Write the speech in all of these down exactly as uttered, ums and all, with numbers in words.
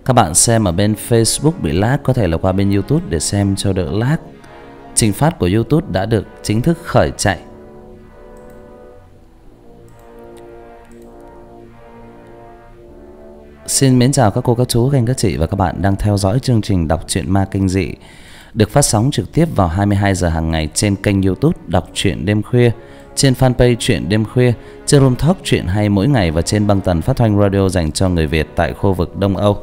Các bạn xem ở bên Facebook bị lag có thể là qua bên YouTube để xem cho đỡ lag. Trình phát của YouTube đã được chính thức khởi chạy. Xin mến chào các cô, các chú, các anh, các chị và các bạn đang theo dõi chương trình đọc truyện ma kinh dị được phát sóng trực tiếp vào hai mươi hai giờ hàng ngày trên kênh YouTube Đọc truyện đêm khuya, trên fanpage Truyện đêm khuya, trên Room Talk truyện hay mỗi ngày và trên băng tần phát thanh radio dành cho người Việt tại khu vực Đông Âu.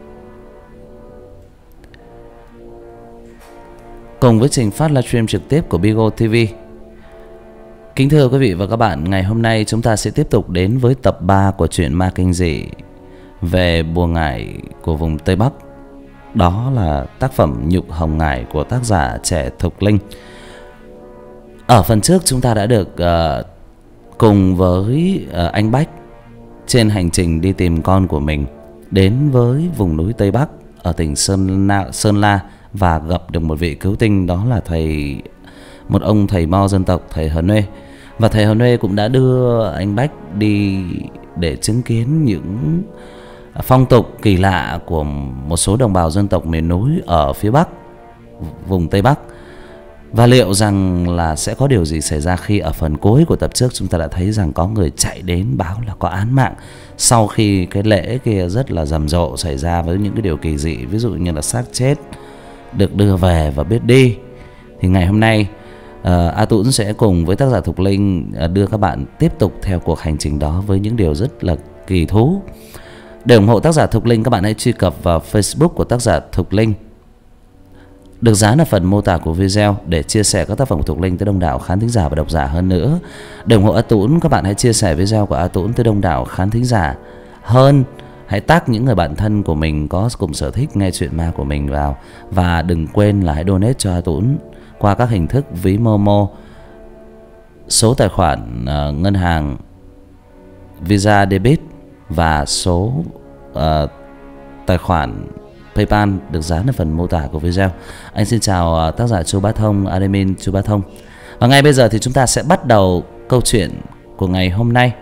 Cùng với trình phát livestream trực tiếp của Bigo ti vi. Kính thưa quý vị và các bạn, ngày hôm nay chúng ta sẽ tiếp tục đến với tập ba của truyện ma kinh dị về bùa ngải của vùng Tây Bắc. Đó là tác phẩm Nhục Hồng Ngải của tác giả trẻ Thục Linh. Ở phần trước chúng ta đã được uh, cùng với uh, anh Bách trên hành trình đi tìm con của mình đến với vùng núi Tây Bắc ở tỉnh Sơn La, Sơn La và gặp được một vị cứu tinh, đó là thầy một ông thầy mo dân tộc, thầy Hờ Nuê. Và thầy Hờ Nuê cũng đã đưa anh Bách đi để chứng kiến những phong tục kỳ lạ của một số đồng bào dân tộc miền núi ở phía Bắc, vùng Tây Bắc. Và liệu rằng là sẽ có điều gì xảy ra khi ở phần cuối của tập trước chúng ta đã thấy rằng có người chạy đến báo là có án mạng sau khi cái lễ kia rất là rầm rộ xảy ra với những cái điều kỳ dị, ví dụ như là xác chết được đưa về và biết đi. Thì ngày hôm nay uh, A Tũng sẽ cùng với tác giả Thục Linh uh, đưa các bạn tiếp tục theo cuộc hành trình đó với những điều rất là kỳ thú. Để ủng hộ tác giả Thục Linh, các bạn hãy truy cập vào Facebook của tác giả Thục Linh, được dán ở phần mô tả của video, để chia sẻ các tác phẩm của Thục Linh tới đông đảo khán thính giả và độc giả hơn nữa. Để ủng hộ A Tũng, các bạn hãy chia sẻ video của A Tũng tới đông đảo khán thính giả hơn. Hãy tag những người bạn thân của mình có cùng sở thích nghe chuyện ma của mình vào. Và đừng quên là hãy donate cho A Tũng qua các hình thức ví Momo, số tài khoản uh, ngân hàng Visa Debit và số uh, tài khoản PayPal được dán ở phần mô tả của video. Anh xin chào uh, tác giả Chu Bá Thông, admin Chu Bá Thông. Và ngay bây giờ thì chúng ta sẽ bắt đầu câu chuyện của ngày hôm nay.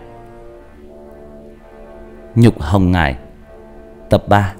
Nhục Hồng Ngải tập ba.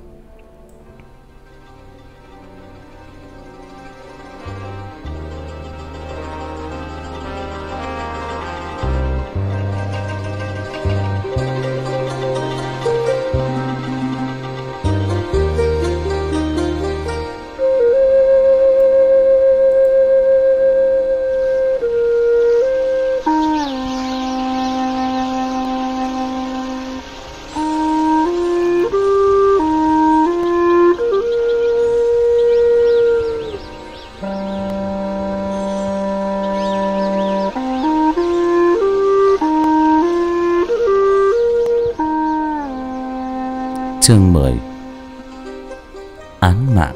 Chương mười. Án mạng.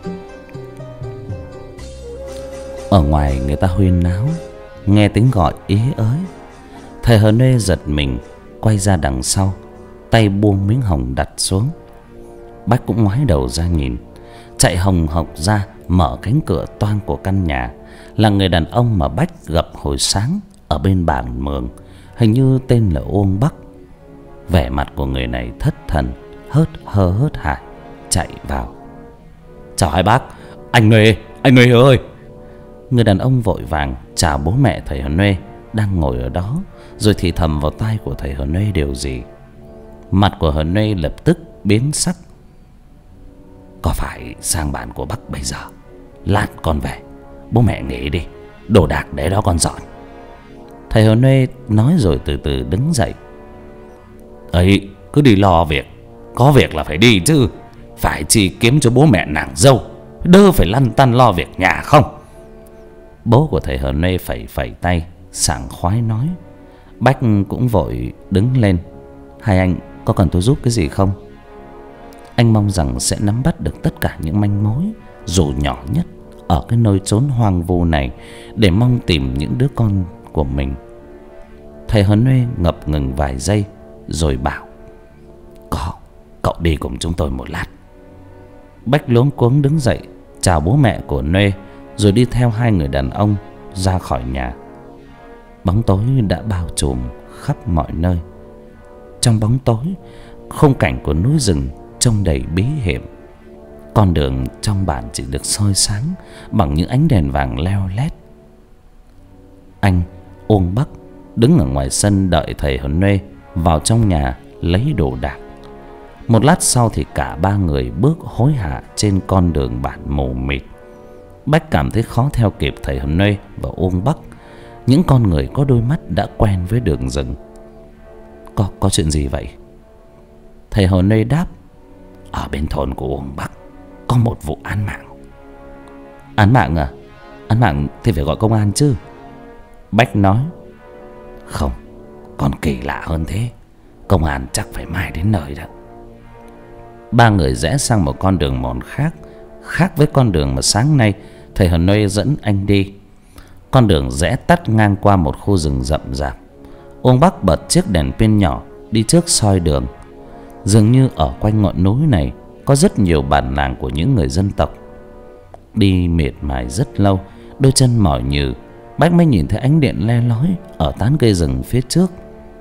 Ở ngoài người ta huyên náo, nghe tiếng gọi ế ới. Thầy Hờ Nuê giật mình, quay ra đằng sau, tay buông miếng hồng đặt xuống. Bách cũng ngoái đầu ra nhìn, chạy hồng hộc ra mở cánh cửa toang của căn nhà. Là người đàn ông mà Bách gặp hồi sáng ở bên bản mường, hình như tên là Uông Bắc. Vẻ mặt của người này thất thần, hớt hơ hớt hải chạy vào. Chào hai bác. Anh Nuê, anh Nuê ơi. Người đàn ông vội vàng chào bố mẹ thầy Hờ Nuê đang ngồi ở đó, rồi thì thầm vào tai của thầy Hờ Nuê điều gì. Mặt của Hờ Nuê lập tức biến sắc. Có phải sang bản của bác bây giờ? Lát con về, bố mẹ nghỉ đi, đồ đạc để đó con dọn. Thầy Hờ Nuê nói rồi từ từ đứng dậy. Ấy, cứ đi lo việc, có việc là phải đi chứ, phải chi kiếm cho bố mẹ nàng dâu, đỡ phải lăn tăn lo việc nhà không. Bố của thầy Hờ Nuê phẩy phẩy tay, sảng khoái nói. Bách cũng vội đứng lên. Hai anh có cần tôi giúp cái gì không? Anh mong rằng sẽ nắm bắt được tất cả những manh mối, dù nhỏ nhất, ở cái nơi chốn hoang vu này, để mong tìm những đứa con của mình. Thầy Hờ Nuê ngập ngừng vài giây rồi bảo. Có, cậu đi cùng chúng tôi một lát. Bách luống cuống đứng dậy, chào bố mẹ của Nuê, rồi đi theo hai người đàn ông ra khỏi nhà. Bóng tối đã bao trùm khắp mọi nơi. Trong bóng tối, khung cảnh của núi rừng trông đầy bí hiểm. Con đường trong bản chỉ được soi sáng bằng những ánh đèn vàng leo lét. Anh Uông Bắc đứng ở ngoài sân đợi thầy Hờn Nhuê vào trong nhà lấy đồ đạc. Một lát sau thì cả ba người bước hối hả trên con đường bản mù mịt. Bách cảm thấy khó theo kịp thầy Hờn Nhuê và Uông Bắc, những con người có đôi mắt đã quen với đường rừng. Có, có chuyện gì vậy? Thầy Hờn Nhuê đáp: ở bên thôn của Uông Bắc có một vụ án mạng. Án mạng à? Án mạng thì phải gọi công an chứ. Bách nói: không, còn kỳ lạ hơn thế. Công an chắc phải mai đến nơi đó. Ba người rẽ sang một con đường mòn khác, khác với con đường mà sáng nay thầy Hờn Nhuê dẫn anh đi. Con đường rẽ tắt ngang qua một khu rừng rậm rạp. Uông Bắc bật chiếc đèn pin nhỏ đi trước soi đường. Dường như ở quanh ngọn núi này có rất nhiều bản làng của những người dân tộc. Đi miệt mài rất lâu, đôi chân mỏi nhừ, Bách mới nhìn thấy ánh điện le lói ở tán cây rừng phía trước.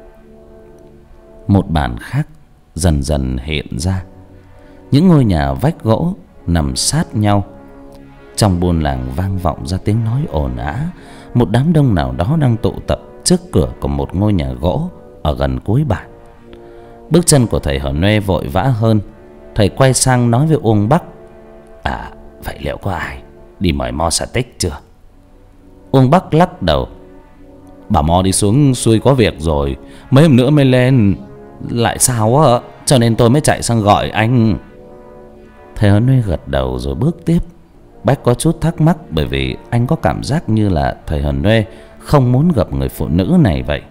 Một bản khác dần dần hiện ra. Những ngôi nhà vách gỗ nằm sát nhau. Trong buôn làng vang vọng ra tiếng nói ồn ào. Một đám đông nào đó đang tụ tập trước cửa của một ngôi nhà gỗ ở gần cuối bản. Bước chân của thầy Hờn Nhuê vội vã hơn. Thầy quay sang nói với Uông Bắc: à, vậy liệu có ai đi mời Mo Sa Tích chưa? Uông Bắc lắc đầu: bà Mo đi xuống xuôi có việc rồi, mấy hôm nữa mới lên. Lại sao á, cho nên tôi mới chạy sang gọi anh. Thầy Hờn Nhuê gật đầu rồi bước tiếp. Bách có chút thắc mắc, bởi vì anh có cảm giác như là thầy Hờn Nhuê không muốn gặp người phụ nữ này vậy.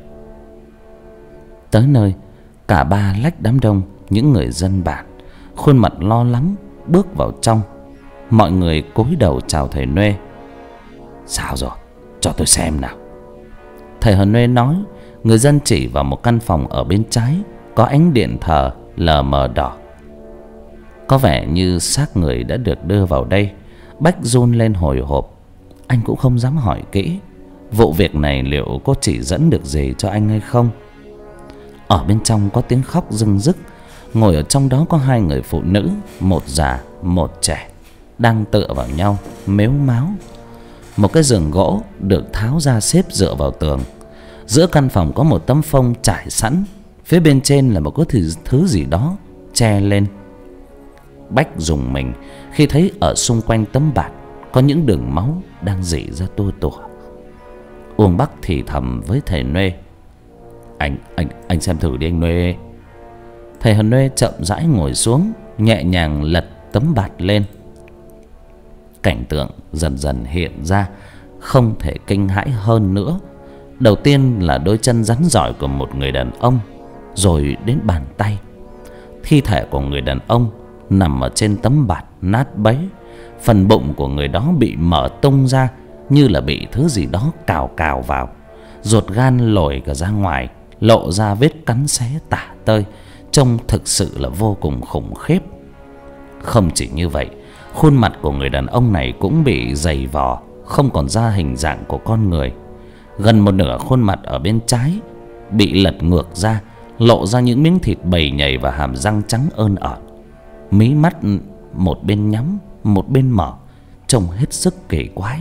Tới nơi, cả ba lách đám đông những người dân bản, khuôn mặt lo lắng bước vào trong. Mọi người cúi đầu chào thầy Nhuê. Sao rồi, cho tôi xem nào. Thầy Hờn Nhuê nói. Người dân chỉ vào một căn phòng ở bên trái, có ánh điện thờ lờ mờ đỏ. Có vẻ như xác người đã được đưa vào đây. Bách run lên hồi hộp. Anh cũng không dám hỏi kỹ vụ việc này liệu có chỉ dẫn được gì cho anh hay không. Ở bên trong có tiếng khóc rưng rức. Ngồi ở trong đó có hai người phụ nữ, một già một trẻ, đang tựa vào nhau mếu máo. Một cái giường gỗ được tháo ra xếp dựa vào tường. Giữa căn phòng có một tấm phông trải sẵn, phía bên trên là một cái thứ, thứ gì đó che lên. Bách rùng mình khi thấy ở xung quanh tấm bạt có những đường máu đang rỉ ra tua tủa. Uông Bắc thì thầm với thầy Nhuê: Anh, anh, anh xem thử đi anh Nhuê. Thầy Hờn Nhuê chậm rãi ngồi xuống, nhẹ nhàng lật tấm bạt lên. Cảnh tượng dần dần hiện ra, không thể kinh hãi hơn nữa. Đầu tiên là đôi chân rắn rỏi của một người đàn ông, rồi đến bàn tay. Thi thể của người đàn ông nằm ở trên tấm bạt nát bấy. Phần bụng của người đó bị mở tung ra, như là bị thứ gì đó cào cào vào. Ruột gan lồi cả ra ngoài, lộ ra vết cắn xé tả tơi, trông thực sự là vô cùng khủng khiếp. Không chỉ như vậy, khuôn mặt của người đàn ông này cũng bị dày vò, không còn ra hình dạng của con người. Gần một nửa khuôn mặt ở bên trái bị lật ngược ra, lộ ra những miếng thịt bầy nhầy và hàm răng trắng ơn ởn. Mí mắt một bên nhắm, một bên mở, trông hết sức kỳ quái.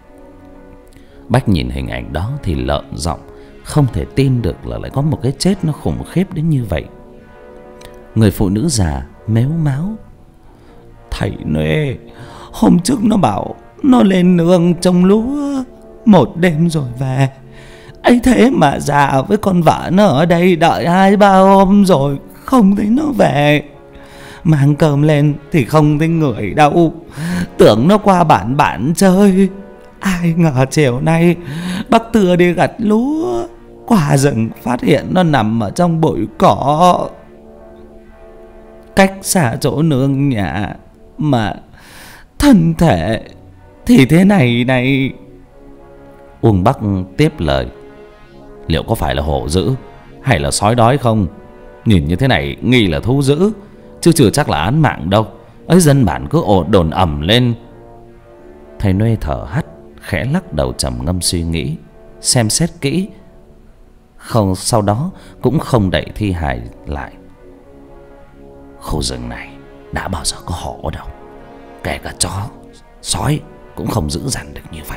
Bách nhìn hình ảnh đó thì lợm giọng, không thể tin được là lại có một cái chết nó khủng khiếp đến như vậy. Người phụ nữ già mếu máo: Thầy Nhuê, hôm trước nó bảo nó lên nương trồng lúa, một đêm rồi về. ấy thế mà già với con vợ nó ở đây đợi hai ba hôm rồi không thấy nó về. Mang cơm lên thì không thấy người đâu, tưởng nó qua bản bản chơi. Ai ngờ chiều nay bác Tưa đi gặt lúa, qua rừng phát hiện nó nằm ở trong bụi cỏ, cách xa chỗ nương nhà, mà thân thể thì thế này này. Uông Bắc tiếp lời: Liệu có phải là hổ dữ hay là sói đói không? Nhìn như thế này nghi là thú dữ, chứ chưa chắc là án mạng đâu. Ấy dân bản cứ ồ đồn ầm lên. Thầy Nhuê thở hắt, khẽ lắc đầu trầm ngâm suy nghĩ, xem xét kỹ, không sau đó cũng không đậy thi hài lại. Khu rừng này đã bao giờ có hổ đâu. Kể cả chó, sói cũng không giữ dằn được như vậy.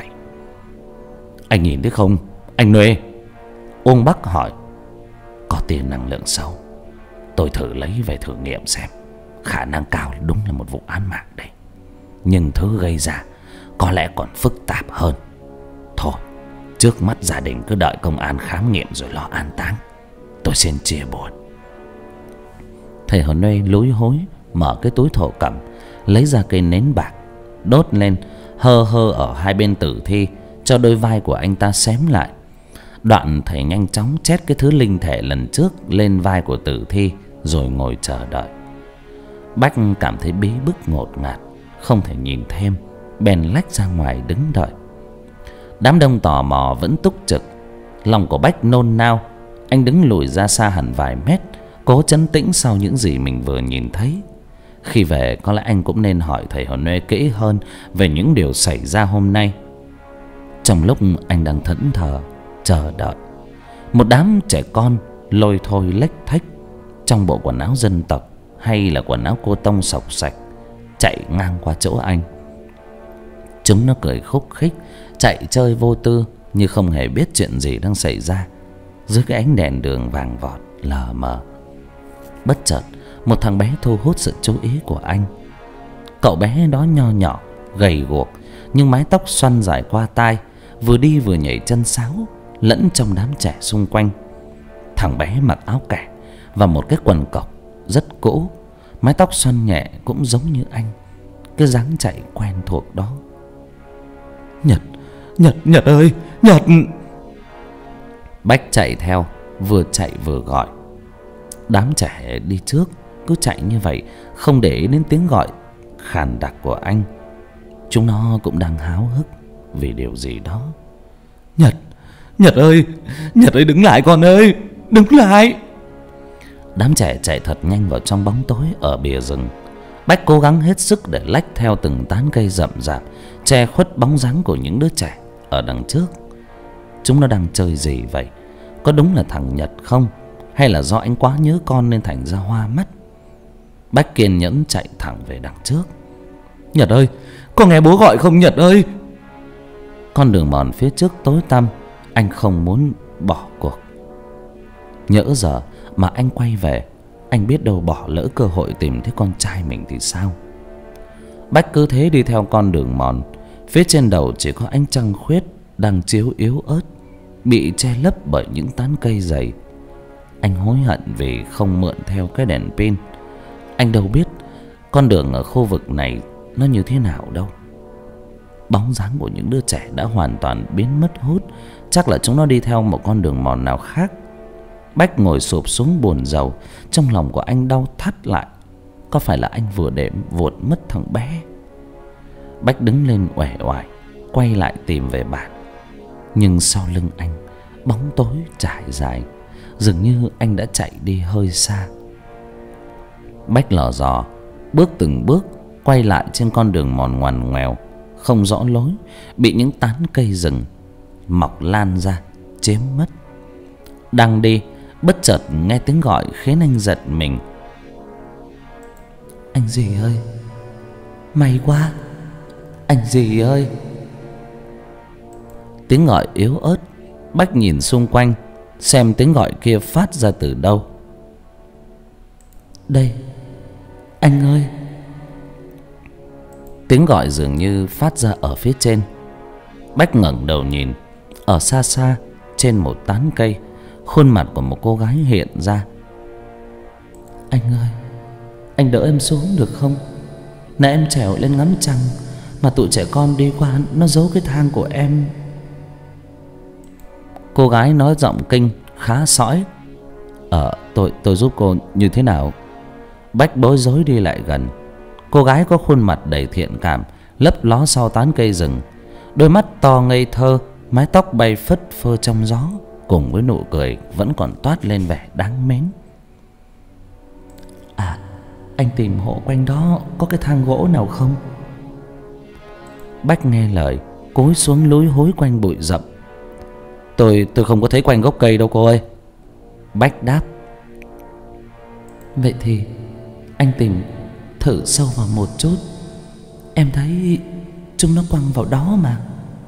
Anh nhìn thấy không, anh Nuê? Uông Bắc hỏi. Có tia năng lượng sâu. Tôi thử lấy về thử nghiệm xem. Khả năng cao đúng là một vụ án mạng đây. Nhưng thứ gây ra có lẽ còn phức tạp hơn. Thôi, trước mắt gia đình cứ đợi công an khám nghiệm rồi lo an táng. Tôi xin chia buồn. Thầy Hồn Nuê lúi húi mở cái túi thổ cẩm, lấy ra cây nến bạc, đốt lên hơ hơ ở hai bên tử thi, cho đôi vai của anh ta xém lại. Đoạn thầy nhanh chóng chét cái thứ linh thể lần trước lên vai của tử thi, rồi ngồi chờ đợi. Bách cảm thấy bí bức ngột ngạt, không thể nhìn thêm, bèn lách ra ngoài đứng đợi. Đám đông tò mò vẫn túc trực. Lòng của Bách nôn nao. Anh đứng lùi ra xa hẳn vài mét, cố trấn tĩnh sau những gì mình vừa nhìn thấy. Khi về có lẽ anh cũng nên hỏi thầy Hồn Nuê kỹ hơn về những điều xảy ra hôm nay. Trong lúc anh đang thẫn thờ chờ đợi, một đám trẻ con lôi thôi lếch thếch trong bộ quần áo dân tộc hay là quần áo cô tông xộc xạch chạy ngang qua chỗ anh. Chúng nó cười khúc khích, chạy chơi vô tư như không hề biết chuyện gì đang xảy ra dưới cái ánh đèn đường vàng vọt lờ mờ. Bất chợt một thằng bé thu hút sự chú ý của anh. Cậu bé đó nho nhỏ, gầy guộc, nhưng mái tóc xoăn dài qua tai, vừa đi vừa nhảy chân sáo lẫn trong đám trẻ xung quanh. Thằng bé mặc áo kẻ và một cái quần cộc rất cũ, mái tóc xoăn nhẹ cũng giống như anh, cái dáng chạy quen thuộc đó. Nhật, Nhật, Nhật ơi, Nhật! Bách chạy theo, vừa chạy vừa gọi. Đám trẻ đi trước cứ chạy như vậy, không để ý đến tiếng gọi khàn đặc của anh. Chúng nó cũng đang háo hức vì điều gì đó. Nhật, Nhật ơi, Nhật ơi, đứng lại con ơi, đứng lại! Đám trẻ chạy thật nhanh vào trong bóng tối ở bìa rừng. Bách cố gắng hết sức để lách theo từng tán cây rậm rạp, che khuất bóng dáng của những đứa trẻ ở đằng trước. Chúng nó đang chơi gì vậy? Có đúng là thằng Nhật không? Hay là do anh quá nhớ con nên thành ra hoa mắt? Bách kiên nhẫn chạy thẳng về đằng trước. Nhật ơi, có nghe bố gọi không Nhật ơi? Con đường mòn phía trước tối tăm, anh không muốn bỏ cuộc. Nhỡ giờ mà anh quay về, anh biết đâu bỏ lỡ cơ hội tìm thấy con trai mình thì sao? Bách cứ thế đi theo con đường mòn. Phía trên đầu chỉ có ánh trăng khuyết đang chiếu yếu ớt, bị che lấp bởi những tán cây dày. Anh hối hận vì không mượn theo cái đèn pin. Anh đâu biết con đường ở khu vực này nó như thế nào đâu. Bóng dáng của những đứa trẻ đã hoàn toàn biến mất hút. Chắc là chúng nó đi theo một con đường mòn nào khác. Bách ngồi xụp xuống buồn rầu. Trong lòng của anh đau thắt lại. Có phải là anh vừa để vụt mất thằng bé? Bách đứng lên uể oải, quay lại tìm về bản. Nhưng sau lưng anh, bóng tối trải dài, dường như anh đã chạy đi hơi xa. Bách lò dò bước từng bước quay lại trên con đường mòn ngoằn ngoèo, không rõ lối, bị những tán cây rừng mọc lan ra chiếm mất. Đang đi, bất chợt nghe tiếng gọi khiến anh giật mình. Anh dì ơi, may quá, anh dì ơi! Tiếng gọi yếu ớt. Bách nhìn xung quanh xem tiếng gọi kia phát ra từ đâu. Đây, anh ơi! Tiếng gọi dường như phát ra ở phía trên. Bách ngẩng đầu nhìn. Ở xa xa trên một tán cây, khuôn mặt của một cô gái hiện ra. Anh ơi, anh đỡ em xuống được không? Nãy em trèo lên ngắm trăng mà tụi trẻ con đi qua nó giấu cái thang của em. Cô gái nói giọng kinh khá sõi. Ờ, tôi tôi giúp cô như thế nào? Bách bối rối đi lại gần. Cô gái có khuôn mặt đầy thiện cảm, lấp ló sau tán cây rừng. Đôi mắt to ngây thơ, mái tóc bay phất phơ trong gió, cùng với nụ cười vẫn còn toát lên vẻ đáng mến. À, anh tìm hộ quanh đó có cái thang gỗ nào không? Bách nghe lời, cúi xuống lúi húi quanh bụi rậm. Tôi tôi không có thấy quanh gốc cây đâu cô ơi. Bách đáp. Vậy thì anh tìm thử sâu vào một chút. Em thấy chúng nó quăng vào đó mà.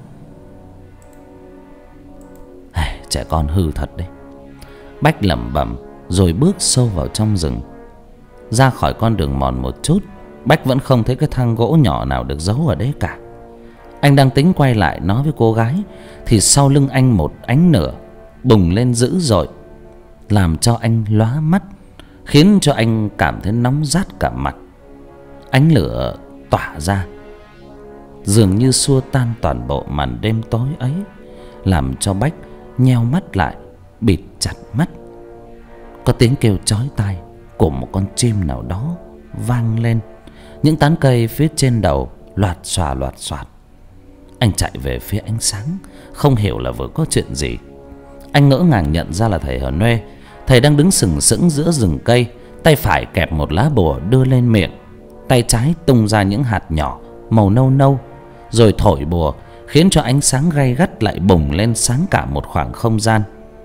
Ai, trẻ con hư thật đấy. Bách lẩm bẩm rồi bước sâu vào trong rừng. Ra khỏi con đường mòn một chút, Bách vẫn không thấy cái thang gỗ nhỏ nào được giấu ở đấy cả. Anh đang tính quay lại nói với cô gái thì sau lưng anh một ánh lửa bùng lên dữ dội, làm cho anh lóa mắt, khiến cho anh cảm thấy nóng rát cả mặt. Ánh lửa tỏa ra dường như xua tan toàn bộ màn đêm tối ấy, làm cho Bách nheo mắt lại, bịt chặt mắt. Có tiếng kêu chói tai của một con chim nào đó vang lên. Những tán cây phía trên đầu loạt xòa loạt xoạt. Anh chạy về phía ánh sáng, không hiểu là vừa có chuyện gì. Anh ngỡ ngàng nhận ra là thầy Hờ Nuê. Thầy đang đứng sừng sững giữa rừng cây, tay phải kẹp một lá bùa đưa lên miệng, tay trái tung ra những hạt nhỏ màu nâu nâu, rồi thổi bùa khiến cho ánh sáng gay gắt lại bùng lên sáng cả một khoảng không gian.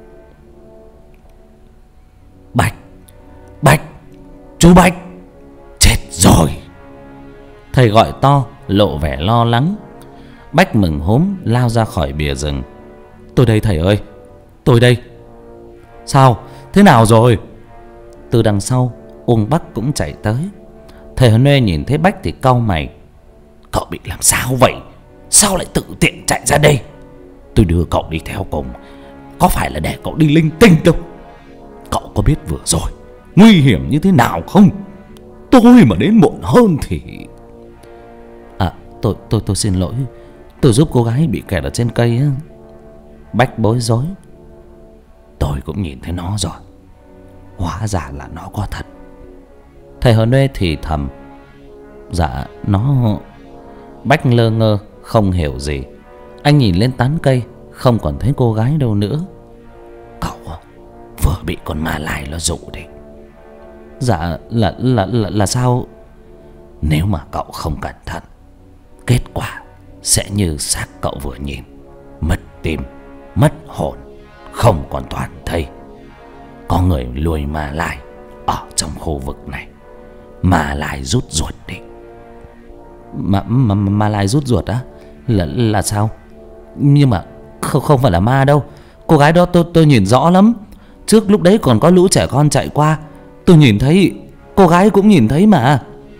Bách, Bách, chú Bách, chết rồi. Thầy gọi to, lộ vẻ lo lắng. Bách mừng húm lao ra khỏi bìa rừng. Tôi đây thầy ơi, tôi đây. Sao, thế nào rồi? Từ đằng sau, Uông Bắc cũng chạy tới. Thầy Hờ Nuê nhìn thấy Bách thì cau mày. Cậu bị làm sao vậy? Sao lại tự tiện chạy ra đây? Tôi đưa cậu đi theo cùng, có phải là để cậu đi linh tinh đâu. Cậu có biết vừa rồi nguy hiểm như thế nào không? Tôi mà đến muộn hơn thì... À, tôi tôi tôi xin lỗi. Tôi giúp cô gái bị kẹt ở trên cây á. Bách bối rối. Tôi cũng nhìn thấy nó rồi, hóa ra là nó có thật. Thầy Hờ Nuê thì thầm. Dạ, nó... Bách lơ ngơ, không hiểu gì. Anh nhìn lên tán cây, không còn thấy cô gái đâu nữa. Cậu vừa bị con ma lai nó dụ đấy. Dạ, là, là, là, là sao? Nếu mà cậu không cẩn thận, kết quả sẽ như xác cậu vừa nhìn. Mất tim, mất hồn, không còn toàn thây. Có người lùi ma lai ở trong khu vực này. Ma lai rút ruột đi. Mà, mà, ma lai rút ruột á? Là, là sao? Nhưng mà không, không phải là ma đâu. Cô gái đó tôi, tôi nhìn rõ lắm. Trước lúc đấy còn có lũ trẻ con chạy qua, tôi nhìn thấy, cô gái cũng nhìn thấy mà.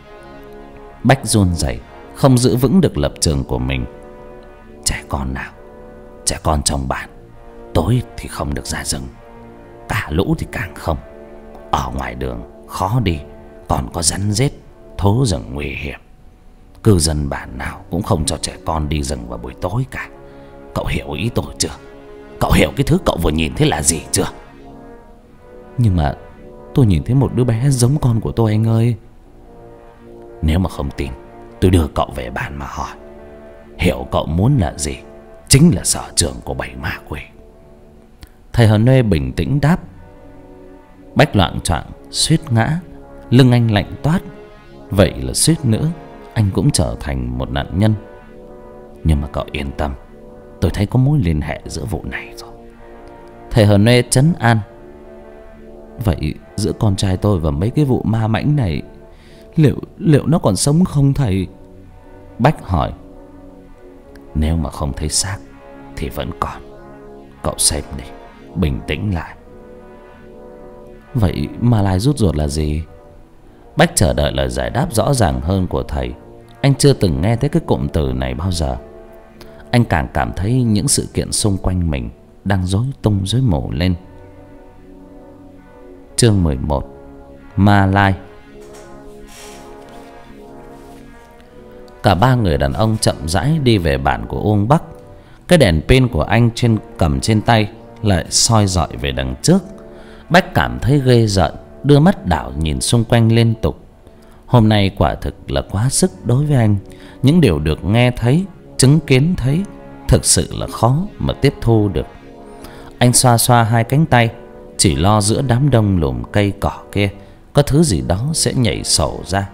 Bách run rẩy, không giữ vững được lập trường của mình. Trẻ con nào? Trẻ con trong bản tối thì không được ra rừng, cả lũ thì càng không. Ở ngoài đường khó đi, còn có rắn rết, thố rừng nguy hiểm. Cư dân bản nào cũng không cho trẻ con đi rừng vào buổi tối cả. Cậu hiểu ý tôi chưa? Cậu hiểu cái thứ cậu vừa nhìn thấy là gì chưa? Nhưng mà tôi nhìn thấy một đứa bé giống con của tôi anh ơi. Nếu mà không tin, tôi đưa cậu về bản mà hỏi. Hiểu cậu muốn là gì, chính là sở trường của bảy ma quỷ. Thầy Hờ Nuê bình tĩnh đáp. Bách loạng choạng suýt ngã, lưng anh lạnh toát. Vậy là suýt nữa anh cũng trở thành một nạn nhân. Nhưng mà cậu yên tâm, tôi thấy có mối liên hệ giữa vụ này rồi. Thầy Hờ Nuê trấn an. Vậy giữa con trai tôi và mấy cái vụ ma mãnh này, Liệu liệu nó còn sống không thầy? Bách hỏi. Nếu mà không thấy xác thì vẫn còn. Cậu xem đi, bình tĩnh lại. Vậy ma lai rút ruột là gì? Bách chờ đợi lời giải đáp rõ ràng hơn của thầy. Anh chưa từng nghe thấy cái cụm từ này bao giờ. Anh càng cảm thấy những sự kiện xung quanh mình đang rối tung rối mù lên. Chương mười một. Ma lai. Cả ba người đàn ông chậm rãi đi về bản của Uông Bắc. Cái đèn pin của anh trên cầm trên tay lại soi rọi về đằng trước. Bách cảm thấy ghê rợn, đưa mắt đảo nhìn xung quanh liên tục. Hôm nay quả thực là quá sức đối với anh. Những điều được nghe thấy, chứng kiến thấy thực sự là khó mà tiếp thu được. Anh xoa xoa hai cánh tay, chỉ lo giữa đám đông lùm cây cỏ kia có thứ gì đó sẽ nhảy sổ ra.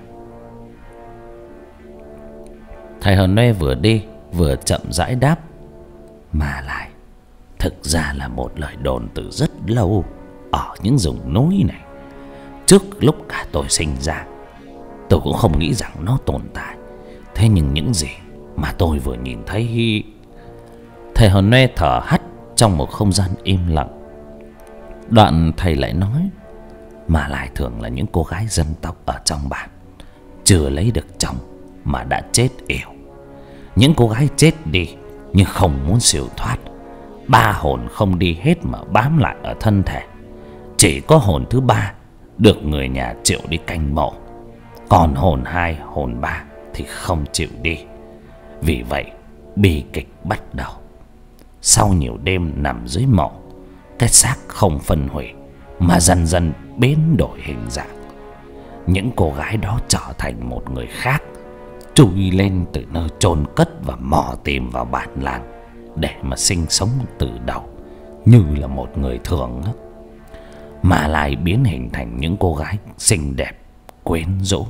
Thầy Hờ Nuê vừa đi vừa chậm rãi đáp. Mà lại thực ra là một lời đồn từ rất lâu ở những vùng núi này. Trước lúc cả tôi sinh ra, tôi cũng không nghĩ rằng nó tồn tại. Thế nhưng những gì mà tôi vừa nhìn thấy... Thầy Hờ Nê thở hắt trong một không gian im lặng. Đoạn thầy lại nói: mà lại thường là những cô gái dân tộc ở trong bản, chưa lấy được chồng mà đã chết yểu. Những cô gái chết đi nhưng không muốn siêu thoát. Ba hồn không đi hết mà bám lại ở thân thể. Chỉ có hồn thứ ba được người nhà chịu đi canh mộ, còn hồn hai, hồn ba thì không chịu đi. Vì vậy bi kịch bắt đầu. Sau nhiều đêm nằm dưới mộ, cái xác không phân hủy mà dần dần biến đổi hình dạng. Những cô gái đó trở thành một người khác, chui lên từ nơi chôn cất và mò tìm vào bản làng để mà sinh sống từ đầu như là một người thường, mà lại biến hình thành những cô gái xinh đẹp, quyến rũ,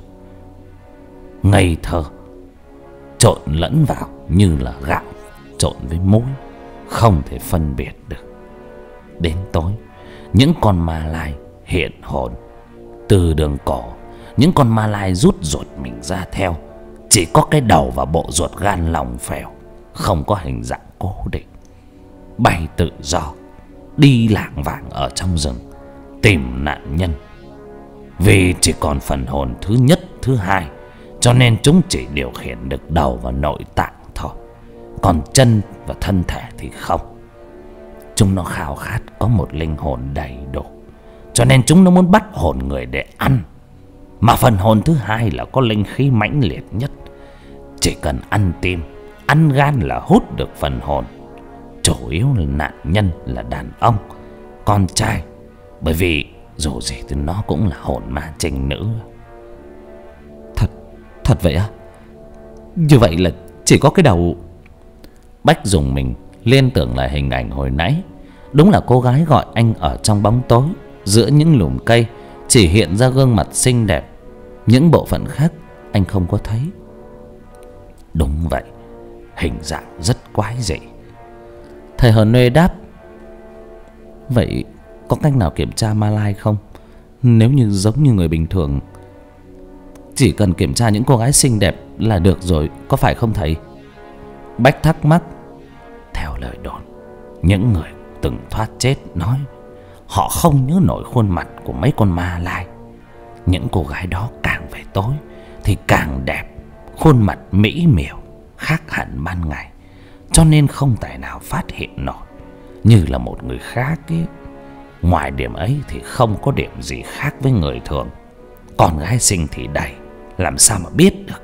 ngây thơ, trộn lẫn vào như là gạo trộn với muối, không thể phân biệt được. Đến tối, những con ma lai hiện hồn. Từ đường cổ, những con ma lai rút ruột mình ra theo. Chỉ có cái đầu và bộ ruột gan lòng phèo, không có hình dạng cố định, bay tự do, đi lảng vảng ở trong rừng tìm nạn nhân. Vì chỉ còn phần hồn thứ nhất, thứ hai, cho nên chúng chỉ điều khiển được đầu và nội tạng thôi, còn chân và thân thể thì không. Chúng nó khao khát có một linh hồn đầy đủ, cho nên chúng nó muốn bắt hồn người để ăn. Mà phần hồn thứ hai là có linh khí mãnh liệt nhất, chỉ cần ăn tim, ăn gan là hút được phần hồn. Chủ yếu là nạn nhân là đàn ông, con trai, bởi vì dù gì thì nó cũng là hồn ma trinh nữ. Thật, thật vậy á? Như vậy là chỉ có cái đầu... Bách dùng mình liên tưởng lại hình ảnh hồi nãy. Đúng là cô gái gọi anh ở trong bóng tối, giữa những lùm cây, chỉ hiện ra gương mặt xinh đẹp. Những bộ phận khác anh không có thấy. Đúng vậy, hình dạng rất quái dị. Thầy Hờ Nê đáp: vậy có cách nào kiểm tra ma lai không? Nếu như giống như người bình thường, chỉ cần kiểm tra những cô gái xinh đẹp là được rồi, có phải không thầy? Bách thắc mắc. Theo lời đồn, những người từng thoát chết nói họ không nhớ nổi khuôn mặt của mấy con ma lai. Những cô gái đó càng về tối thì càng đẹp, khuôn mặt mỹ miều, khác hẳn ban ngày, cho nên không tài nào phát hiện nổi, như là một người khác ấy. Ngoài điểm ấy thì không có điểm gì khác với người thường. Con gái xinh thì đầy, làm sao mà biết được.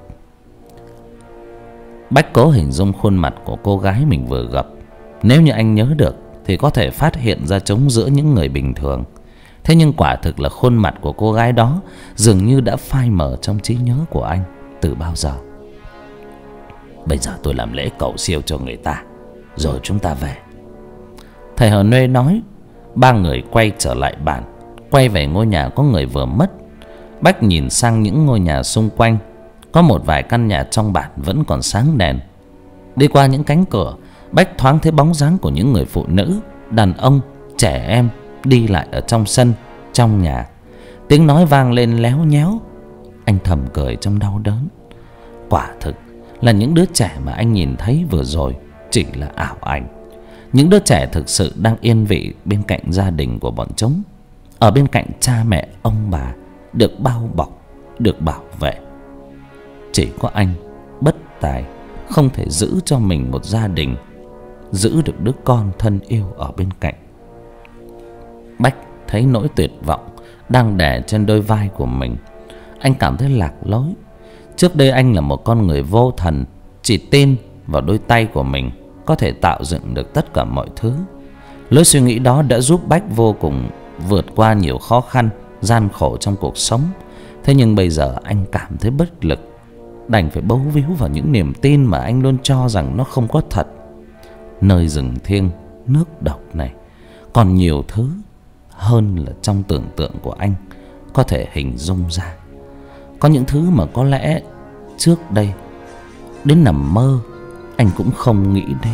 Bách cố hình dung khuôn mặt của cô gái mình vừa gặp. Nếu như anh nhớ được thì có thể phát hiện ra chúng giữa những người bình thường. Thế nhưng quả thực là khuôn mặt của cô gái đó dường như đã phai mờ trong trí nhớ của anh từ bao giờ. Bây giờ tôi làm lễ cầu siêu cho người ta, rồi chúng ta về. Thầy Hờ Nê nói. Ba người quay trở lại bản, quay về ngôi nhà có người vừa mất. Bách nhìn sang những ngôi nhà xung quanh. Có một vài căn nhà trong bản vẫn còn sáng đèn. Đi qua những cánh cửa, Bách thoáng thấy bóng dáng của những người phụ nữ, đàn ông, trẻ em đi lại ở trong sân, trong nhà. Tiếng nói vang lên léo nhéo. Anh thầm cười trong đau đớn. Quả thực là những đứa trẻ mà anh nhìn thấy vừa rồi chỉ là ảo ảnh. Những đứa trẻ thực sự đang yên vị bên cạnh gia đình của bọn chúng, ở bên cạnh cha mẹ ông bà, được bao bọc, được bảo vệ. Chỉ có anh bất tài, không thể giữ cho mình một gia đình, giữ được đứa con thân yêu ở bên cạnh. Bách thấy nỗi tuyệt vọng đang đè trên đôi vai của mình. Anh cảm thấy lạc lối. Trước đây anh là một con người vô thần, chỉ tin vào đôi tay của mình có thể tạo dựng được tất cả mọi thứ. Lối suy nghĩ đó đã giúp Bách vô cùng vượt qua nhiều khó khăn, gian khổ trong cuộc sống. Thế nhưng bây giờ anh cảm thấy bất lực, đành phải bấu víu vào những niềm tin mà anh luôn cho rằng nó không có thật. Nơi rừng thiêng, nước độc này còn nhiều thứ hơn là trong tưởng tượng của anh có thể hình dung ra. Có những thứ mà có lẽ trước đây đến nằm mơ anh cũng không nghĩ đến.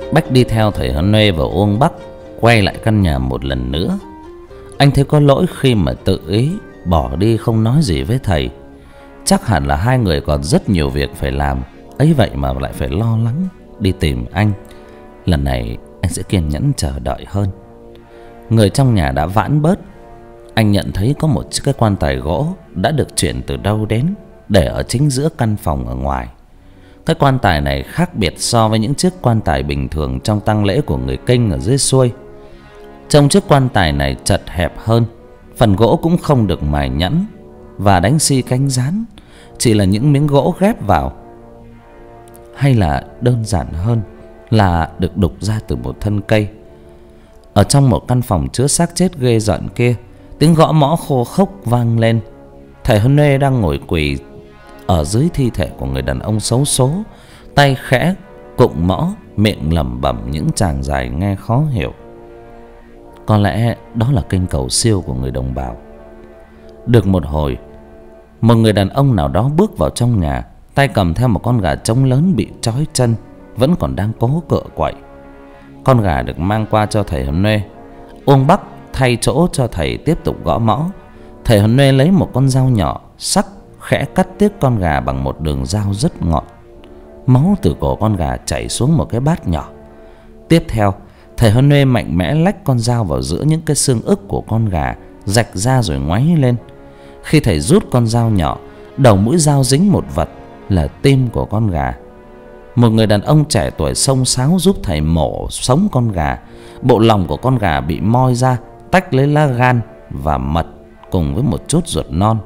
Bách đi theo thầy Hân Nê và Uông Bắc quay lại căn nhà một lần nữa. Anh thấy có lỗi khi mà tự ý bỏ đi không nói gì với thầy. Chắc hẳn là hai người còn rất nhiều việc phải làm, ấy vậy mà lại phải lo lắng đi tìm anh. Lần này anh sẽ kiên nhẫn chờ đợi hơn. Người trong nhà đã vãn bớt. Anh nhận thấy có một chiếc cái quan tài gỗ đã được chuyển từ đâu đến, để ở chính giữa căn phòng ở ngoài. Cái quan tài này khác biệt so với những chiếc quan tài bình thường trong tang lễ của người Kinh ở dưới xuôi. Trong chiếc quan tài này chật hẹp hơn, phần gỗ cũng không được mài nhẵn và đánh xi cánh rán, chỉ là những miếng gỗ ghép vào. Hay là đơn giản hơn là được đục ra từ một thân cây. Ở trong một căn phòng chứa xác chết ghê rợn kia, tiếng gõ mõ khô khốc vang lên. Thầy Hân Nê đang ngồi quỳ ở dưới thi thể của người đàn ông xấu số, tay khẽ cụng mõ, miệng lẩm bẩm những tràng dài nghe khó hiểu. Có lẽ đó là kinh cầu siêu của người đồng bào. Được một hồi, một người đàn ông nào đó bước vào trong nhà, tay cầm theo một con gà trống lớn bị trói chân, vẫn còn đang cố cựa quậy. Con gà được mang qua cho thầy Hân Nê. Uông Bắc thay chỗ cho thầy tiếp tục gõ mõ. Thầy Hân Nê lấy một con dao nhỏ sắc, khẽ cắt tiết con gà bằng một đường dao rất ngọt. Máu từ cổ con gà chảy xuống một cái bát nhỏ. Tiếp theo, thầy Hân Nê mạnh mẽ lách con dao vào giữa những cái xương ức của con gà, rạch ra rồi ngoáy lên. Khi thầy rút con dao nhỏ, đầu mũi dao dính một vật là tim của con gà. Một người đàn ông trẻ tuổi xông xáo giúp thầy mổ sống con gà. Bộ lòng của con gà bị moi ra, tách lấy lá gan và mật cùng với một chút ruột non.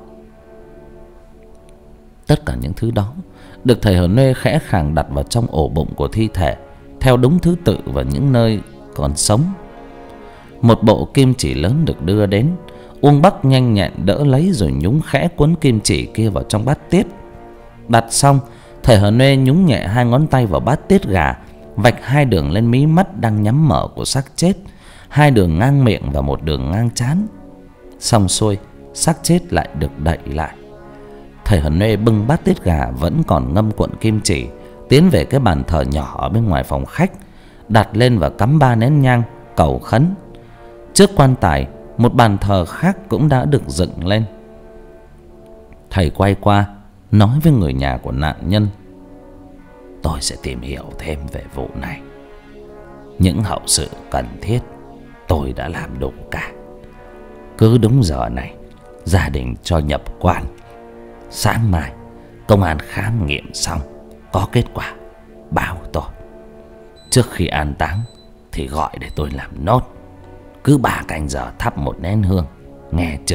Tất cả những thứ đó được thầy Hân Nê khẽ khàng đặt vào trong ổ bụng của thi thể theo đúng thứ tự và những nơi còn sống. Một bộ kim chỉ lớn được đưa đến. Uông Bắc nhanh nhẹn đỡ lấy rồi nhúng khẽ cuốn kim chỉ kia vào trong bát tiết. Đặt xong, thầy Hân Nê nhúng nhẹ hai ngón tay vào bát tiết gà, vạch hai đường lên mí mắt đang nhắm mở của xác chết, hai đường ngang miệng và một đường ngang trán. Xong xuôi, xác chết lại được đậy lại. Thầy Hân Nê bưng bát tiết gà vẫn còn ngâm cuộn kim chỉ, tiến về cái bàn thờ nhỏ ở bên ngoài phòng khách, đặt lên và cắm ba nén nhang cầu khấn. Trước quan tài, một bàn thờ khác cũng đã được dựng lên. Thầy quay qua nói với người nhà của nạn nhân: "Tôi sẽ tìm hiểu thêm về vụ này. Những hậu sự cần thiết tôi đã làm đủ cả. Cứ đúng giờ này, gia đình cho nhập quan. Sáng mai công an khám nghiệm xong, có kết quả báo tôi. Trước khi an táng thì gọi để tôi làm nốt. Cứ ba canh giờ thắp một nén hương, nghe chưa?"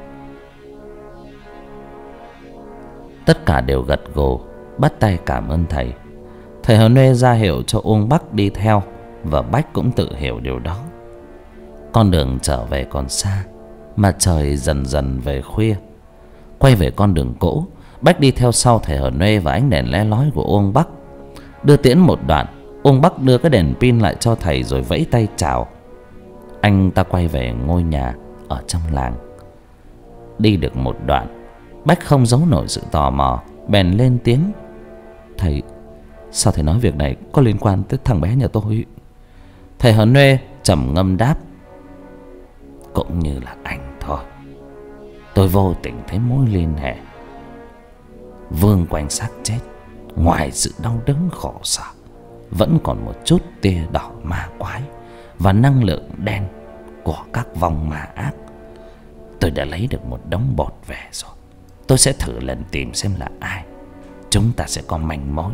Tất cả đều gật gù, bắt tay cảm ơn thầy. Thầy Hân Nê ra hiệu cho Uông Bắc đi theo, và Bách cũng tự hiểu điều đó. Con đường trở về còn xa, mà trời dần dần về khuya. Quay về con đường cũ, Bách đi theo sau thầy Hân Nê và ánh đèn le lói của Uông Bắc. Đưa tiễn một đoạn, Uông Bắc đưa cái đèn pin lại cho thầy rồi vẫy tay chào. Anh ta quay về ngôi nhà ở trong làng. Đi được một đoạn, Bách không giấu nổi sự tò mò, bèn lên tiếng: "Thầy, sao thầy nói việc này có liên quan tới thằng bé nhà tôi?" Thầy Hân Nê trầm ngâm đáp: "Cũng như là anh thôi. Tôi vô tình thấy mối liên hệ. Vương quanh xác chết, ngoài sự đau đớn khổ sở, vẫn còn một chút tia đỏ ma quái và năng lượng đen của các vong ma ác. Tôi đã lấy được một đống bột về rồi. Tôi sẽ thử lần tìm xem là ai. Chúng ta sẽ có manh mối."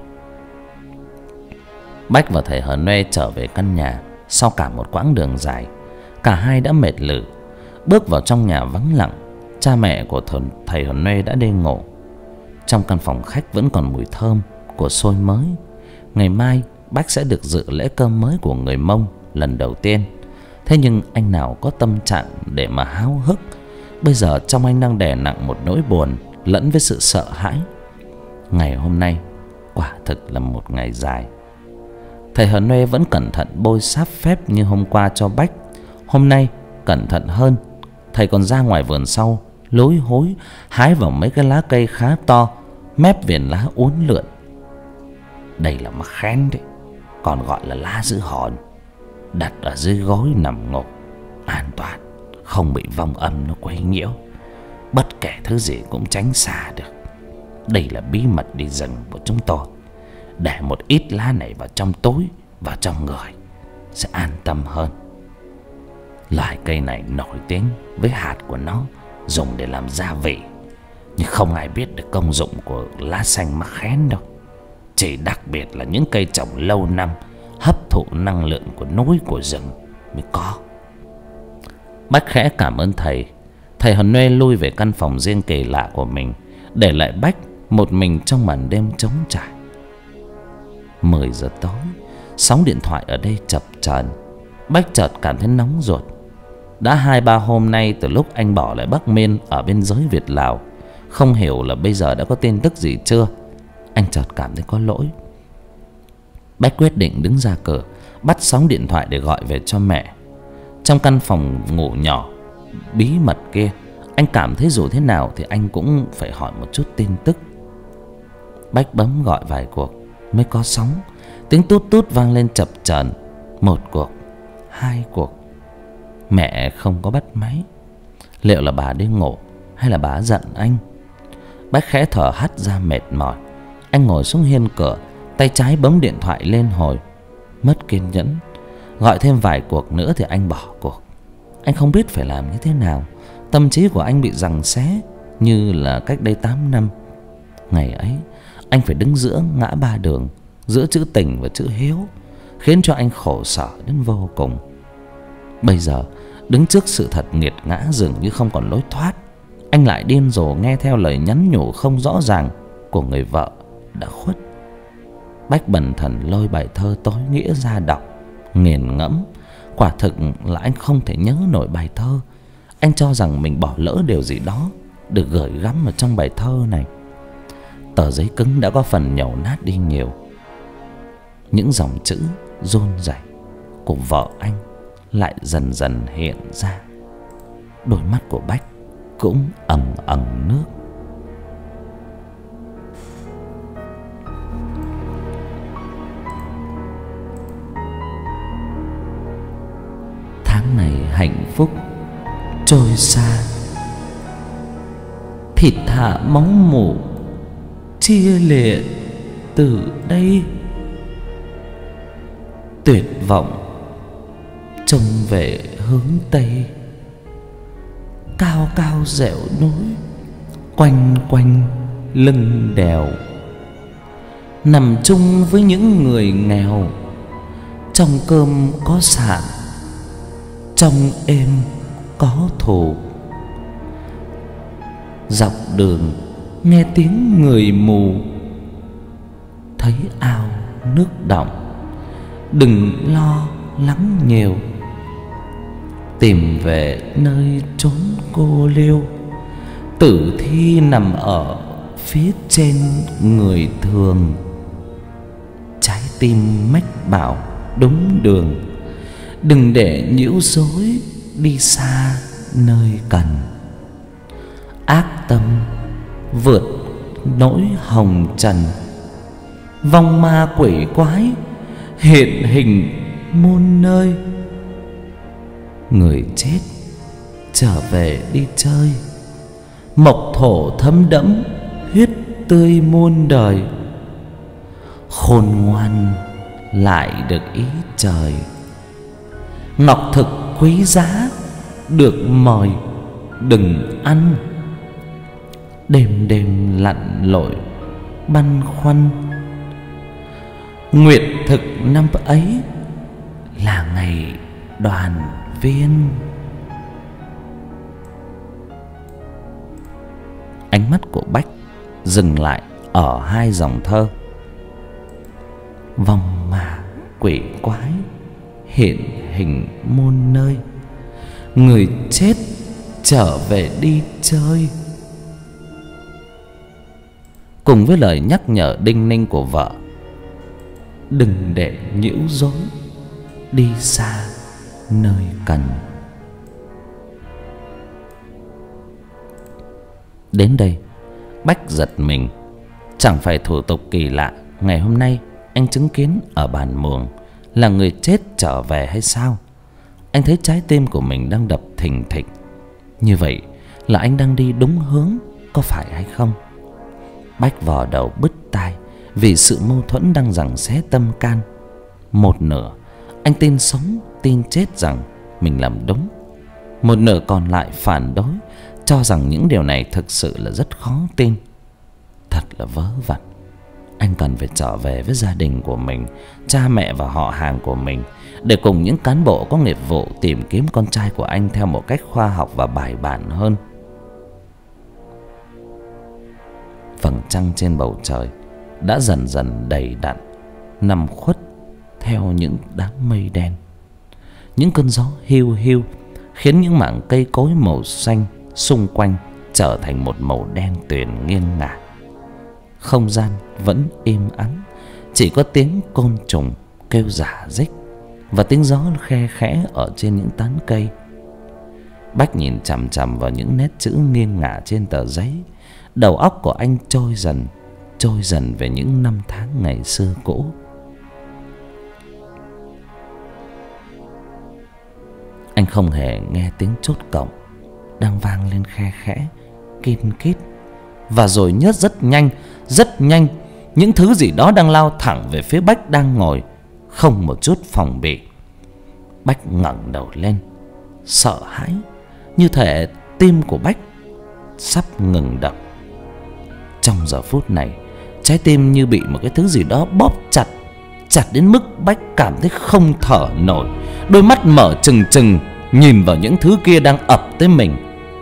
Bách và thầy Hân Nê trở về căn nhà. Sau cả một quãng đường dài, cả hai đã mệt lử. Bước vào trong nhà vắng lặng. Cha mẹ của thầy Hân Nê đã đi ngủ. Trong căn phòng khách vẫn còn mùi thơm của xôi mới. Ngày mai Bách sẽ được dự lễ cơm mới của người Mông lần đầu tiên. Thế nhưng anh nào có tâm trạng để mà háo hức. Bây giờ trong anh đang đè nặng một nỗi buồn lẫn với sự sợ hãi. Ngày hôm nay quả thực là một ngày dài. Thầy Hân Nê vẫn cẩn thận bôi sáp phép như hôm qua cho Bách. Hôm nay cẩn thận hơn, thầy còn ra ngoài vườn sau lối hối hái vào mấy cái lá cây khá to, mép viền lá uốn lượn. Đây là mắc khen đấy. còn gọi là lá giữ hồn, đặt ở dưới gối nằm ngủ, an toàn, không bị vong âm nó quấy nhiễu. Bất kể thứ gì cũng tránh xa được. Đây là bí mật đi rừng của chúng tôi. Để một ít lá này vào trong túi, vào trong người sẽ an tâm hơn. Loài cây này nổi tiếng với hạt của nó dùng để làm gia vị, nhưng không ai biết được công dụng của lá xanh mắc khén đâu. Chỉ đặc biệt là những cây trồng lâu năm hấp thụ năng lượng của núi của rừng mới có. Bách khẽ cảm ơn thầy. Thầy Hòn Nhuê lui về căn phòng riêng kỳ lạ của mình, để lại Bách một mình trong màn đêm trống trải. Mười giờ tối, sóng điện thoại ở đây chập chờn. Bách chợt cảm thấy nóng ruột. Đã hai ba hôm nay từ lúc anh bỏ lại Bắc Miên ở biên giới Việt Lào, không hiểu là bây giờ đã có tin tức gì chưa. Anh chợt cảm thấy có lỗi. Bách quyết định đứng ra cửa, bắt sóng điện thoại để gọi về cho mẹ. Trong căn phòng ngủ nhỏ bí mật kia, anh cảm thấy dù thế nào thì anh cũng phải hỏi một chút tin tức. Bách bấm gọi vài cuộc mới có sóng. Tiếng tút tút vang lên chập chờn. Một cuộc, hai cuộc. Mẹ không có bắt máy. Liệu là bà đi ngủ hay là bà giận anh? Bách khẽ thở hắt ra mệt mỏi. Anh ngồi xuống hiên cửa, tay trái bấm điện thoại lên hồi. Mất kiên nhẫn. Gọi thêm vài cuộc nữa thì anh bỏ cuộc. Anh không biết phải làm như thế nào. Tâm trí của anh bị giằng xé như là cách đây tám năm. Ngày ấy anh phải đứng giữa ngã ba đường, giữa chữ tình và chữ hiếu, khiến cho anh khổ sở đến vô cùng. Bây giờ đứng trước sự thật nghiệt ngã dường như không còn lối thoát, anh lại điên rồ nghe theo lời nhắn nhủ không rõ ràng của người vợ đã khuất. Bách bần thần lôi bài thơ tối nghĩa ra đọc, nghiền ngẫm. Quả thực là anh không thể nhớ nổi bài thơ. Anh cho rằng mình bỏ lỡ điều gì đó được gửi gắm ở trong bài thơ này. Tờ giấy cứng đã có phần nhàu nát đi nhiều. Những dòng chữ run rẩy của vợ anh lại dần dần hiện ra. Đôi mắt của Bách cũng ẩn ẩn nước. Tháng này hạnh phúc trôi xa, thịt hạ máu mủ chia lìa từ đây. Tuyệt vọng trông về hướng Tây, cao cao dẻo núi quanh quanh lưng đèo. Nằm chung với những người nghèo, trong cơm có sạn, trong êm có thù. Dọc đường nghe tiếng người mù, thấy ao nước đọng, đừng lo lắng nhiều. Tìm về nơi chốn cô liêu, tử thi nằm ở phía trên người thường. Trái tim mách bảo đúng đường, đừng để nhiễu rối đi xa nơi cần. Ác tâm vượt nỗi hồng trần, vong ma quỷ quái hiện hình muôn nơi. Người chết trở về đi chơi, mộc thổ thấm đẫm huyết tươi muôn đời. Khôn ngoan lại được ý trời, ngọc thực quý giá được mời đừng ăn. Đêm đêm lặn lội băn khoăn, nguyệt thực năm ấy là ngày đoàn viên. Ánh mắt của Bách dừng lại ở hai dòng thơ. Vong ma quỷ quái hiện hình muôn nơi, người chết trở về đi chơi. Cùng với lời nhắc nhở đinh ninh của vợ, đừng để nhiễu rối đi xa nơi cần. Đến đây Bách giật mình. Chẳng phải thủ tục kỳ lạ ngày hôm nay anh chứng kiến ở bàn mường là người chết trở về hay sao? Anh thấy trái tim của mình đang đập thình thịch. Như vậy là anh đang đi đúng hướng, có phải hay không? Bách vò đầu bứt tai vì sự mâu thuẫn đang giằng xé tâm can. Một nửa anh tin sống tin chết rằng mình làm đúng, một nửa còn lại phản đối, cho rằng những điều này thực sự là rất khó tin. Thật là vớ vẩn. Anh cần phải trở về với gia đình của mình, cha mẹ và họ hàng của mình, để cùng những cán bộ có nghiệp vụ tìm kiếm con trai của anh theo một cách khoa học và bài bản hơn. Vầng trăng trên bầu trời đã dần dần đầy đặn, nằm khuất theo những đám mây đen. Những cơn gió hiu hiu khiến những mảng cây cối màu xanh xung quanh trở thành một màu đen tuyền nghiêng ngả. Không gian vẫn im ắng, chỉ có tiếng côn trùng kêu rả rích và tiếng gió khe khẽ ở trên những tán cây. Bách nhìn chằm chằm vào những nét chữ nghiêng ngả trên tờ giấy. Đầu óc của anh trôi dần, trôi dần về những năm tháng ngày xưa cũ. Anh không hề nghe tiếng chốt cổng đang vang lên khe khẽ, kin kít. Và rồi nhớt rất nhanh, rất nhanh, những thứ gì đó đang lao thẳng về phía Bách đang ngồi, không một chút phòng bị. Bách ngẩng đầu lên, sợ hãi, như thể tim của Bách sắp ngừng đập. Trong giờ phút này, trái tim như bị một cái thứ gì đó bóp chặt, chặt đến mức Bách cảm thấy không thở nổi. Đôi mắt mở trừng trừng nhìn vào những thứ kia đang ập tới mình.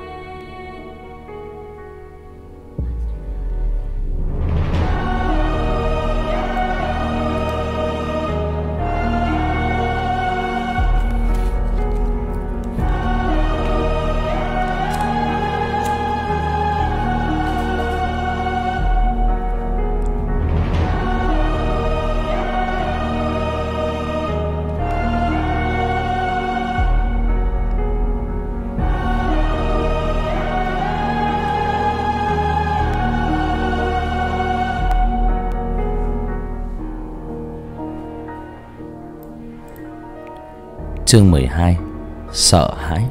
Chương mười hai. Sợ hãi.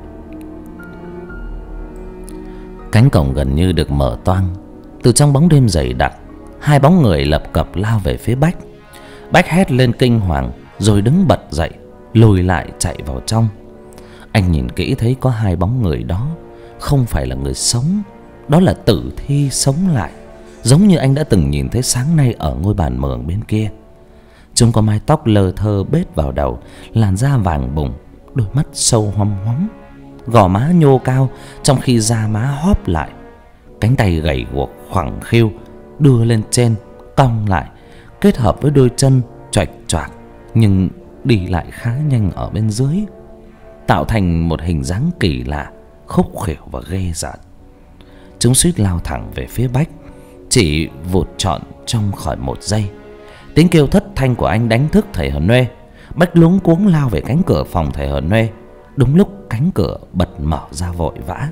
Cánh cổng gần như được mở toang. Từ trong bóng đêm dày đặc, hai bóng người lập cập lao về phía Bách. Bách hét lên kinh hoàng, rồi đứng bật dậy, lùi lại chạy vào trong. Anh nhìn kỹ thấy có hai bóng người đó không phải là người sống, đó là tử thi sống lại, giống như anh đã từng nhìn thấy sáng nay ở ngôi bàn mường bên kia. Chúng có mái tóc lơ thơ bết vào đầu, làn da vàng bùng, đôi mắt sâu hoăm hoắm, gò má nhô cao trong khi da má hóp lại. Cánh tay gầy guộc khoẳng khiu đưa lên trên, cong lại, kết hợp với đôi chân choạch choạc nhưng đi lại khá nhanh ở bên dưới, tạo thành một hình dáng kỳ lạ, khúc khuỷu và ghê rợn. Chúng suýt lao thẳng về phía Bách, chỉ vụt trọn trong khỏi một giây. Tiếng kêu thất thanh của anh đánh thức thầy Hờ Nuê. Bách luống cuống lao về cánh cửa phòng thầy Hờ Nuê. Đúng lúc cánh cửa bật mở ra vội vã.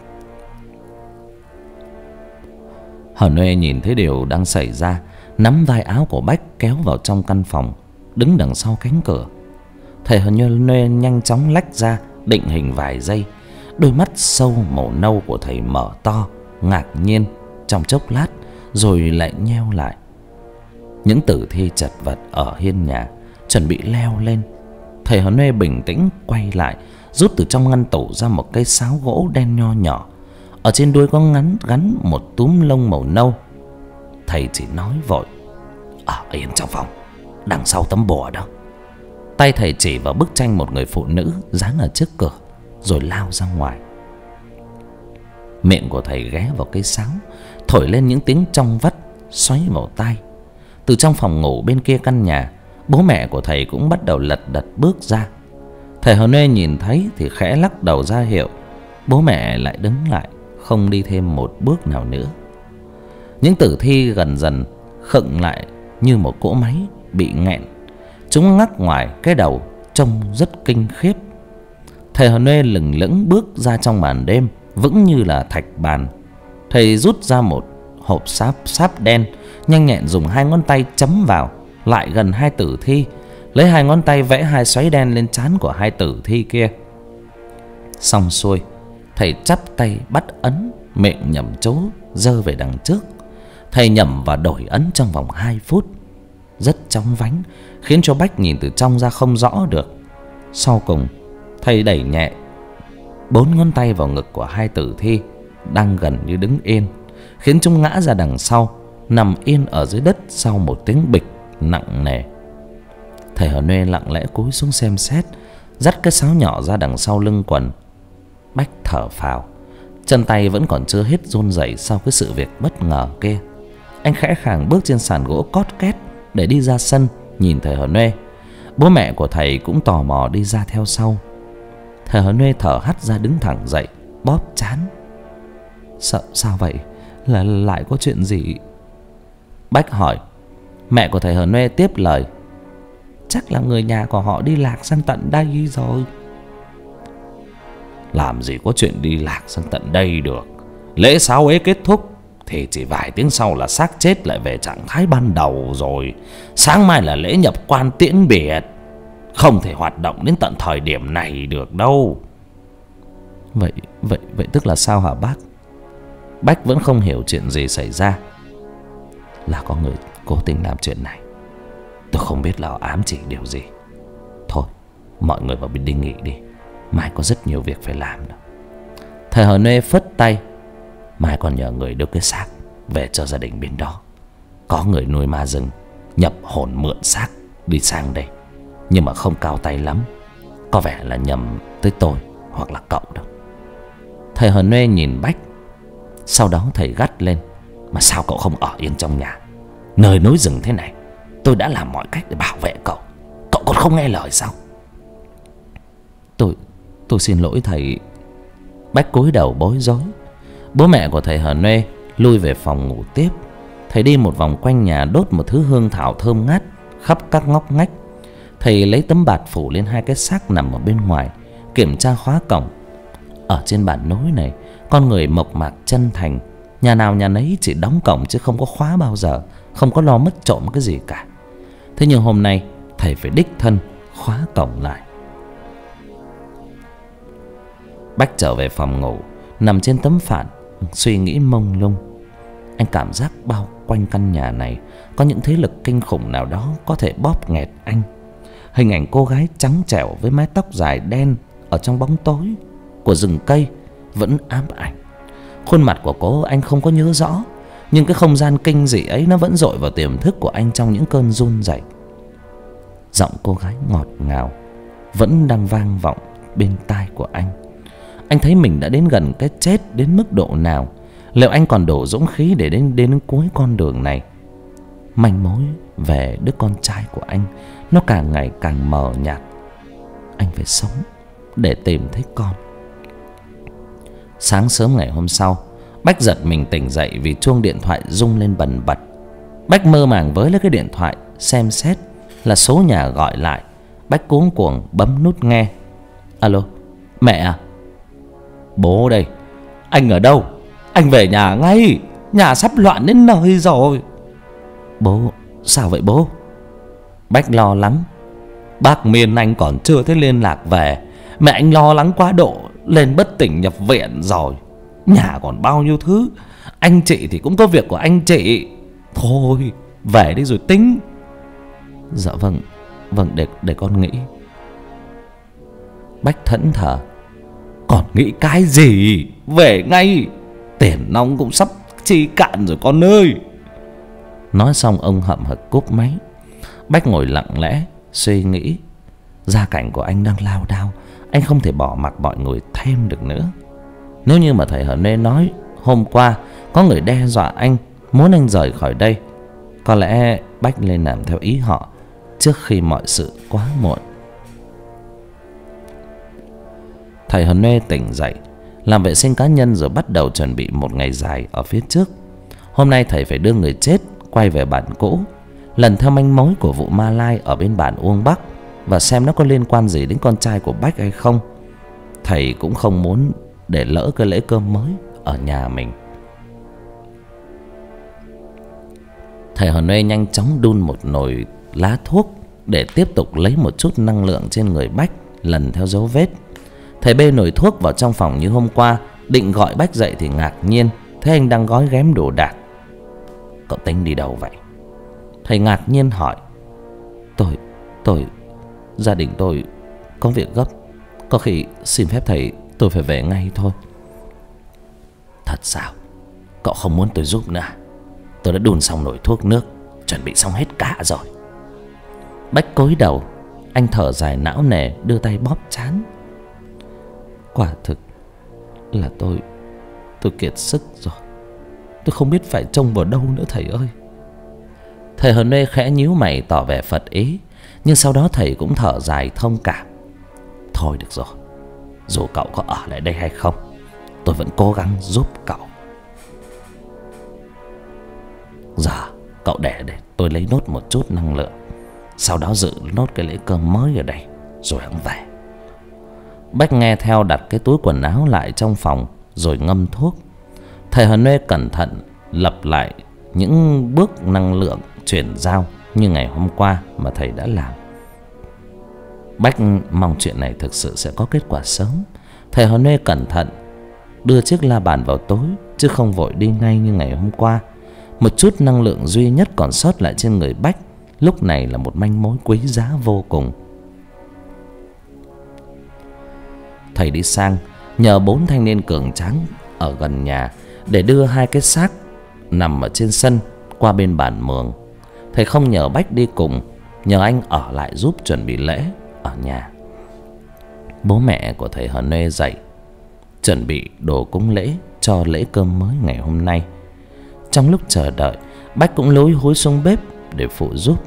Hờ Nuê nhìn thấy điều đang xảy ra, nắm vai áo của Bách kéo vào trong căn phòng, đứng đằng sau cánh cửa. Thầy Hờ Nuê nhanh chóng lách ra, định hình vài giây. Đôi mắt sâu màu nâu của thầy mở to, ngạc nhiên trong chốc lát, rồi lại nheo lại. Những tử thi chật vật ở hiên nhà chuẩn bị leo lên. Thầy Hờ Nuê bình tĩnh quay lại, rút từ trong ngăn tủ ra một cây sáo gỗ đen nho nhỏ. Ở trên đuôi có ngắn gắn một túm lông màu nâu. Thầy chỉ nói vội: "Ở yên trong phòng, đằng sau tấm bùa đó." Tay thầy chỉ vào bức tranh một người phụ nữ dán ở trước cửa, rồi lao ra ngoài. Miệng của thầy ghé vào cây sáo, thổi lên những tiếng trong vắt xoáy vào tai. Từ trong phòng ngủ bên kia căn nhà, bố mẹ của thầy cũng bắt đầu lật đật bước ra. Thầy Hờ Nuê nhìn thấy thì khẽ lắc đầu ra hiệu. Bố mẹ lại đứng lại, không đi thêm một bước nào nữa. Những tử thi gần dần khựng lại như một cỗ máy bị nghẹn. Chúng ngắc ngoài cái đầu, trông rất kinh khiếp. Thầy Hờ Nuê lừng lững bước ra trong màn đêm, vững như là thạch bàn. Thầy rút ra một hộp sáp sáp đen, nhanh nhẹn dùng hai ngón tay chấm vào, lại gần hai tử thi, lấy hai ngón tay vẽ hai xoáy đen lên trán của hai tử thi kia. Xong xuôi, thầy chắp tay bắt ấn, miệng nhẩm chú giơ về đằng trước. Thầy nhẩm và đổi ấn trong vòng hai phút, rất chóng vánh, khiến cho Bách nhìn từ trong ra không rõ được. Sau cùng, thầy đẩy nhẹ bốn ngón tay vào ngực của hai tử thi đang gần như đứng yên, khiến chúng ngã ra đằng sau, nằm yên ở dưới đất sau một tiếng bịch nặng nề. Thầy Hờ Nê lặng lẽ cúi xuống xem xét, dắt cái sáo nhỏ ra đằng sau lưng quần. Bách thở phào, chân tay vẫn còn chưa hết run rẩy sau cái sự việc bất ngờ kia. Anh khẽ khàng bước trên sàn gỗ cót két để đi ra sân nhìn thầy Hờ Nê. Bố mẹ của thầy cũng tò mò đi ra theo sau. Thầy Hờ Nê thở hắt ra, đứng thẳng dậy, bóp trán. Sợ sao vậy? Là lại có chuyện gì? Bách hỏi. Mẹ của thầy Hờ Nê tiếp lời. Chắc là người nhà của họ đi lạc sang tận đây rồi. Làm gì có chuyện đi lạc sang tận đây được. Lễ sáo ế kết thúc thì chỉ vài tiếng sau là xác chết lại về trạng thái ban đầu rồi. Sáng mai là lễ nhập quan tiễn biệt, không thể hoạt động đến tận thời điểm này được đâu. Vậy vậy vậy tức là sao hả bác? Bách vẫn không hiểu chuyện gì xảy ra. Là có người cố tình làm chuyện này. Tôi không biết là ám chỉ điều gì. Thôi, mọi người vào bên đi nghỉ đi, mai có rất nhiều việc phải làm đó. Thầy Hờ Nê phất tay. Mai còn nhờ người đưa cái xác về cho gia đình bên đó. Có người nuôi ma rừng nhập hồn mượn xác đi sang đây, nhưng mà không cao tay lắm. Có vẻ là nhầm tới tôi hoặc là cậu đâu. Thầy Hờ Nê nhìn Bách. Sau đó thầy gắt lên. Mà sao cậu không ở yên trong nhà? Nơi núi rừng thế này, tôi đã làm mọi cách để bảo vệ cậu, cậu còn không nghe lời sao? Tôi tôi xin lỗi thầy. Bách cúi đầu bối rối. Bố mẹ của thầy Hờ Nê lui về phòng ngủ tiếp. Thầy đi một vòng quanh nhà, đốt một thứ hương thảo thơm ngát khắp các ngóc ngách. Thầy lấy tấm bạt phủ lên hai cái xác nằm ở bên ngoài, kiểm tra khóa cổng. Ở trên bản nối này, con người mộc mạc chân thành, nhà nào nhà nấy chỉ đóng cổng chứ không có khóa bao giờ, không có lo mất trộm cái gì cả. Thế nhưng hôm nay thầy phải đích thân khóa cổng lại. Bách trở về phòng ngủ, nằm trên tấm phản, suy nghĩ mông lung. Anh cảm giác bao quanh căn nhà này có những thế lực kinh khủng nào đó có thể bóp nghẹt anh. Hình ảnh cô gái trắng trẻo với mái tóc dài đen ở trong bóng tối của rừng cây vẫn ám ảnh. Khuôn mặt của cô anh không có nhớ rõ, nhưng cái không gian kinh dị ấy nó vẫn dội vào tiềm thức của anh trong những cơn run rẩy. Giọng cô gái ngọt ngào vẫn đang vang vọng bên tai của anh. Anh thấy mình đã đến gần cái chết đến mức độ nào. Liệu anh còn đủ dũng khí để đến đến cuối con đường này? Manh mối về đứa con trai của anh nó càng ngày càng mờ nhạt. Anh phải sống để tìm thấy con. Sáng sớm ngày hôm sau, Bách giật mình tỉnh dậy vì chuông điện thoại rung lên bần bật. Bách mơ màng với lấy cái điện thoại xem xét là số nhà gọi lại. Bách cuống cuồng bấm nút nghe. Alo, mẹ à? Bố đây. Anh ở đâu? Anh về nhà ngay, nhà sắp loạn đến nơi rồi. Bố, sao vậy bố? Bách lo lắng. Bác Miên anh còn chưa thấy liên lạc về. Mẹ anh lo lắng quá độ, lên bất tỉnh nhập viện rồi. Nhà còn bao nhiêu thứ. Anh chị thì cũng có việc của anh chị. Thôi, về đi rồi tính. Dạ vâng, vâng để, để con nghĩ. Bách thẫn thờ. Còn nghĩ cái gì? Về ngay, tiền nong cũng sắp chi cạn rồi con ơi. Nói xong ông hậm hực cúp máy. Bách ngồi lặng lẽ suy nghĩ. Gia cảnh của anh đang lao đao, anh không thể bỏ mặc mọi người thêm được nữa. Nếu như mà thầy Hờ Nê nói hôm qua có người đe dọa anh, muốn anh rời khỏi đây, có lẽ Bách lên làm theo ý họ trước khi mọi sự quá muộn. Thầy Hờ Nê tỉnh dậy, làm vệ sinh cá nhân rồi bắt đầu chuẩn bị một ngày dài ở phía trước. Hôm nay thầy phải đưa người chết quay về bản cũ, lần theo manh mối của vụ ma lai ở bên bản Uông Bắc và xem nó có liên quan gì đến con trai của Bách hay không. Thầy cũng không muốn để lỡ cái lễ cơm mới ở nhà mình. Thầy Hờ Nê nhanh chóng đun một nồi lá thuốc để tiếp tục lấy một chút năng lượng trên người Bách, lần theo dấu vết. Thầy bê nồi thuốc vào trong phòng như hôm qua, định gọi Bách dậy thì ngạc nhiên thấy anh đang gói ghém đồ đạc. Cậu tính đi đâu vậy? Thầy ngạc nhiên hỏi. Tôi, tôi, gia đình tôi có việc gấp. Có khi xin phép thầy tôi phải về ngay thôi. Thật sao? Cậu không muốn tôi giúp nữa? Tôi đã đun xong nồi thuốc nước, chuẩn bị xong hết cả rồi. Bách cúi đầu, anh thở dài não nề, đưa tay bóp trán. Quả thực là tôi Tôi kiệt sức rồi. Tôi không biết phải trông vào đâu nữa thầy ơi. Thầy Hờ Nê khẽ nhíu mày tỏ vẻ phật ý, nhưng sau đó thầy cũng thở dài thông cảm. Thôi được rồi, dù cậu có ở lại đây hay không, tôi vẫn cố gắng giúp cậu. Giờ cậu để để tôi lấy nốt một chút năng lượng, sau đó dự nốt cái lễ cơm mới ở đây rồi hẵng về. Bách nghe theo đặt cái túi quần áo lại trong phòng rồi ngâm thuốc. Thầy Hờ Nê cẩn thận lặp lại những bước năng lượng chuyển giao như ngày hôm qua mà thầy đã làm. Bách mong chuyện này thực sự sẽ có kết quả sớm. Thầy Hờ Nê cẩn thận đưa chiếc la bàn vào tối, chứ không vội đi ngay như ngày hôm qua. Một chút năng lượng duy nhất còn sót lại trên người Bách lúc này là một manh mối quý giá vô cùng. Thầy đi sang nhờ bốn thanh niên cường tráng ở gần nhà để đưa hai cái xác nằm ở trên sân qua bên bàn mường. Thầy không nhờ Bách đi cùng, nhờ anh ở lại giúp chuẩn bị lễ ở nhà. Bố mẹ của thầy Hờ Nê dậy chuẩn bị đồ cúng lễ cho lễ cơm mới ngày hôm nay. Trong lúc chờ đợi, Bách cũng lúi húi xuống bếp để phụ giúp.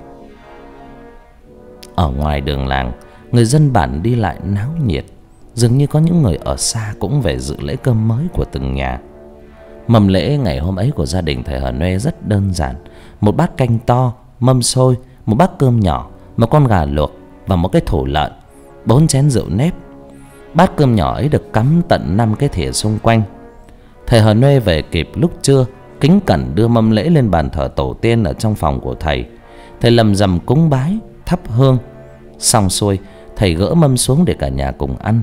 Ở ngoài đường làng, người dân bản đi lại náo nhiệt. Dường như có những người ở xa cũng về dự lễ cơm mới của từng nhà. Mâm lễ ngày hôm ấy của gia đình thầy Hờ Nê rất đơn giản. Một bát canh to, mâm xôi, một bát cơm nhỏ, một con gà luộc và một cái thổ lợn, bốn chén rượu nếp. Bát cơm nhỏ ấy được cắm tận năm cái thìa xung quanh. Thầy Hờ Nê về kịp lúc trưa, kính cẩn đưa mâm lễ lên bàn thờ tổ tiên ở trong phòng của thầy. Thầy lầm rầm cúng bái, thắp hương. Xong xuôi, thầy gỡ mâm xuống để cả nhà cùng ăn.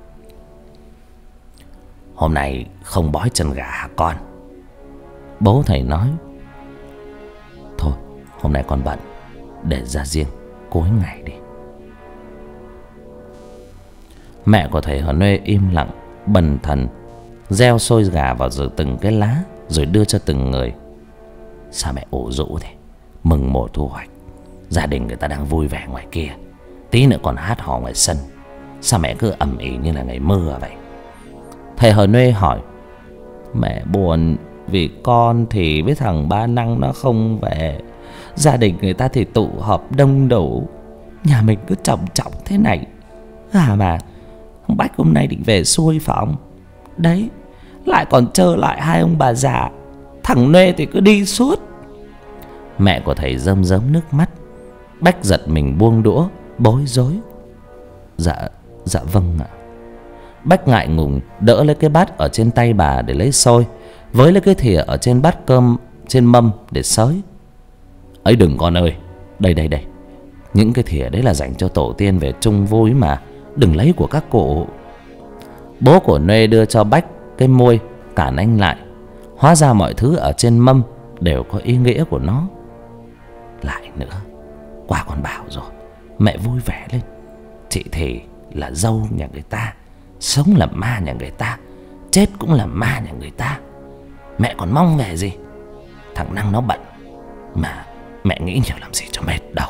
Hôm nay không bói chân gà hả con? Bố thầy nói. Thôi, hôm nay con bận, để ra riêng cuối ngày đi. Mẹ của thầy Hờ Nê im lặng, bần thần gieo xôi gà vào rồi từng cái lá, rồi đưa cho từng người. Sao mẹ ủ rũ thế? Mừng mùa thu hoạch, gia đình người ta đang vui vẻ ngoài kia, tí nữa còn hát hò ngoài sân. Sao mẹ cứ ầm ĩ như là ngày mưa vậy? Thầy Hờ Nê hỏi. Mẹ buồn vì con thì với thằng Ba Năng nó không về. Gia đình người ta thì tụ họp đông đủ, nhà mình cứ trọng trọng thế này. À mà ông Bách hôm nay định về xuôi phòng đấy, lại còn trơ lại hai ông bà già. Thằng Nê thì cứ đi suốt. Mẹ của thầy rơm rớm nước mắt. Bách giật mình buông đũa, bối rối. Dạ, dạ vâng ạ. Bách ngại ngùng đỡ lấy cái bát ở trên tay bà để lấy xôi, với lấy cái thìa ở trên bát cơm trên mâm để xới. Ấy đừng con ơi, đây đây đây, những cái thìa đấy là dành cho tổ tiên về chung vui mà, đừng lấy của các cụ. Bố của Nê đưa cho Bách cái muôi, cản anh lại. Hóa ra mọi thứ ở trên mâm đều có ý nghĩa của nó. Lại nữa, qua con bảo rồi, mẹ vui vẻ lên. Chị thì là dâu nhà người ta, sống là ma nhà người ta, chết cũng là ma nhà người ta. Mẹ còn mong về gì? Thằng Năng nó bận, mà mẹ nghĩ nhiều làm gì cho mệt đâu.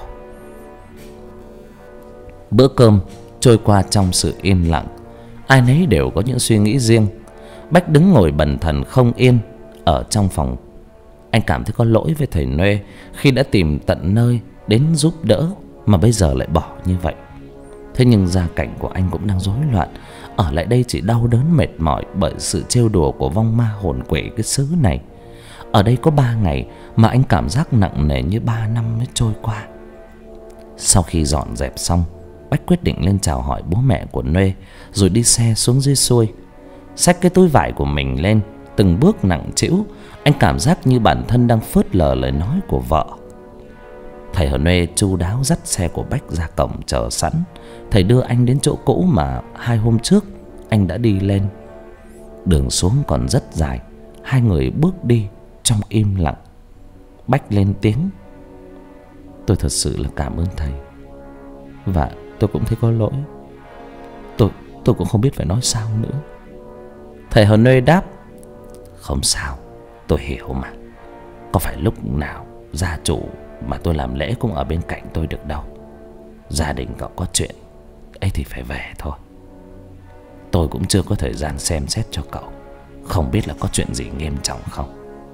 Bữa cơm trôi qua trong sự im lặng. Ai nấy đều có những suy nghĩ riêng. Bách đứng ngồi bần thần không yên ở trong phòng. Anh cảm thấy có lỗi với thầy Nê khi đã tìm tận nơi đến giúp đỡ mà bây giờ lại bỏ như vậy. Thế nhưng gia cảnh của anh cũng đang rối loạn. Ở lại đây chỉ đau đớn mệt mỏi bởi sự trêu đùa của vong ma hồn quỷ cái xứ này. Ở đây có ba ngày mà anh cảm giác nặng nề như ba năm mới trôi qua. Sau khi dọn dẹp xong, Bách quyết định lên chào hỏi bố mẹ của Nê, rồi đi xe xuống dưới xuôi. Xách cái túi vải của mình lên, từng bước nặng trĩu. Anh cảm giác như bản thân đang phớt lờ lời nói của vợ. Thầy Thầy Hờ Nuê chu đáo dắt xe của Bách ra cổng chờ sẵn. Thầy đưa anh đến chỗ cũ mà hai hôm trước anh đã đi lên. Đường xuống còn rất dài. Hai người bước đi trong im lặng. Bách lên tiếng: "Tôi thật sự là cảm ơn thầy. Và tôi cũng thấy có lỗi. Tôi tôi cũng không biết phải nói sao nữa." Thầy Hờ Nuê đáp: "Không sao, tôi hiểu mà. Có phải lúc nào gia chủ mà tôi làm lễ cũng ở bên cạnh tôi được đâu. Gia đình cậu có chuyện ấy thì phải về thôi. Tôi cũng chưa có thời gian xem xét cho cậu. Không biết là có chuyện gì nghiêm trọng không."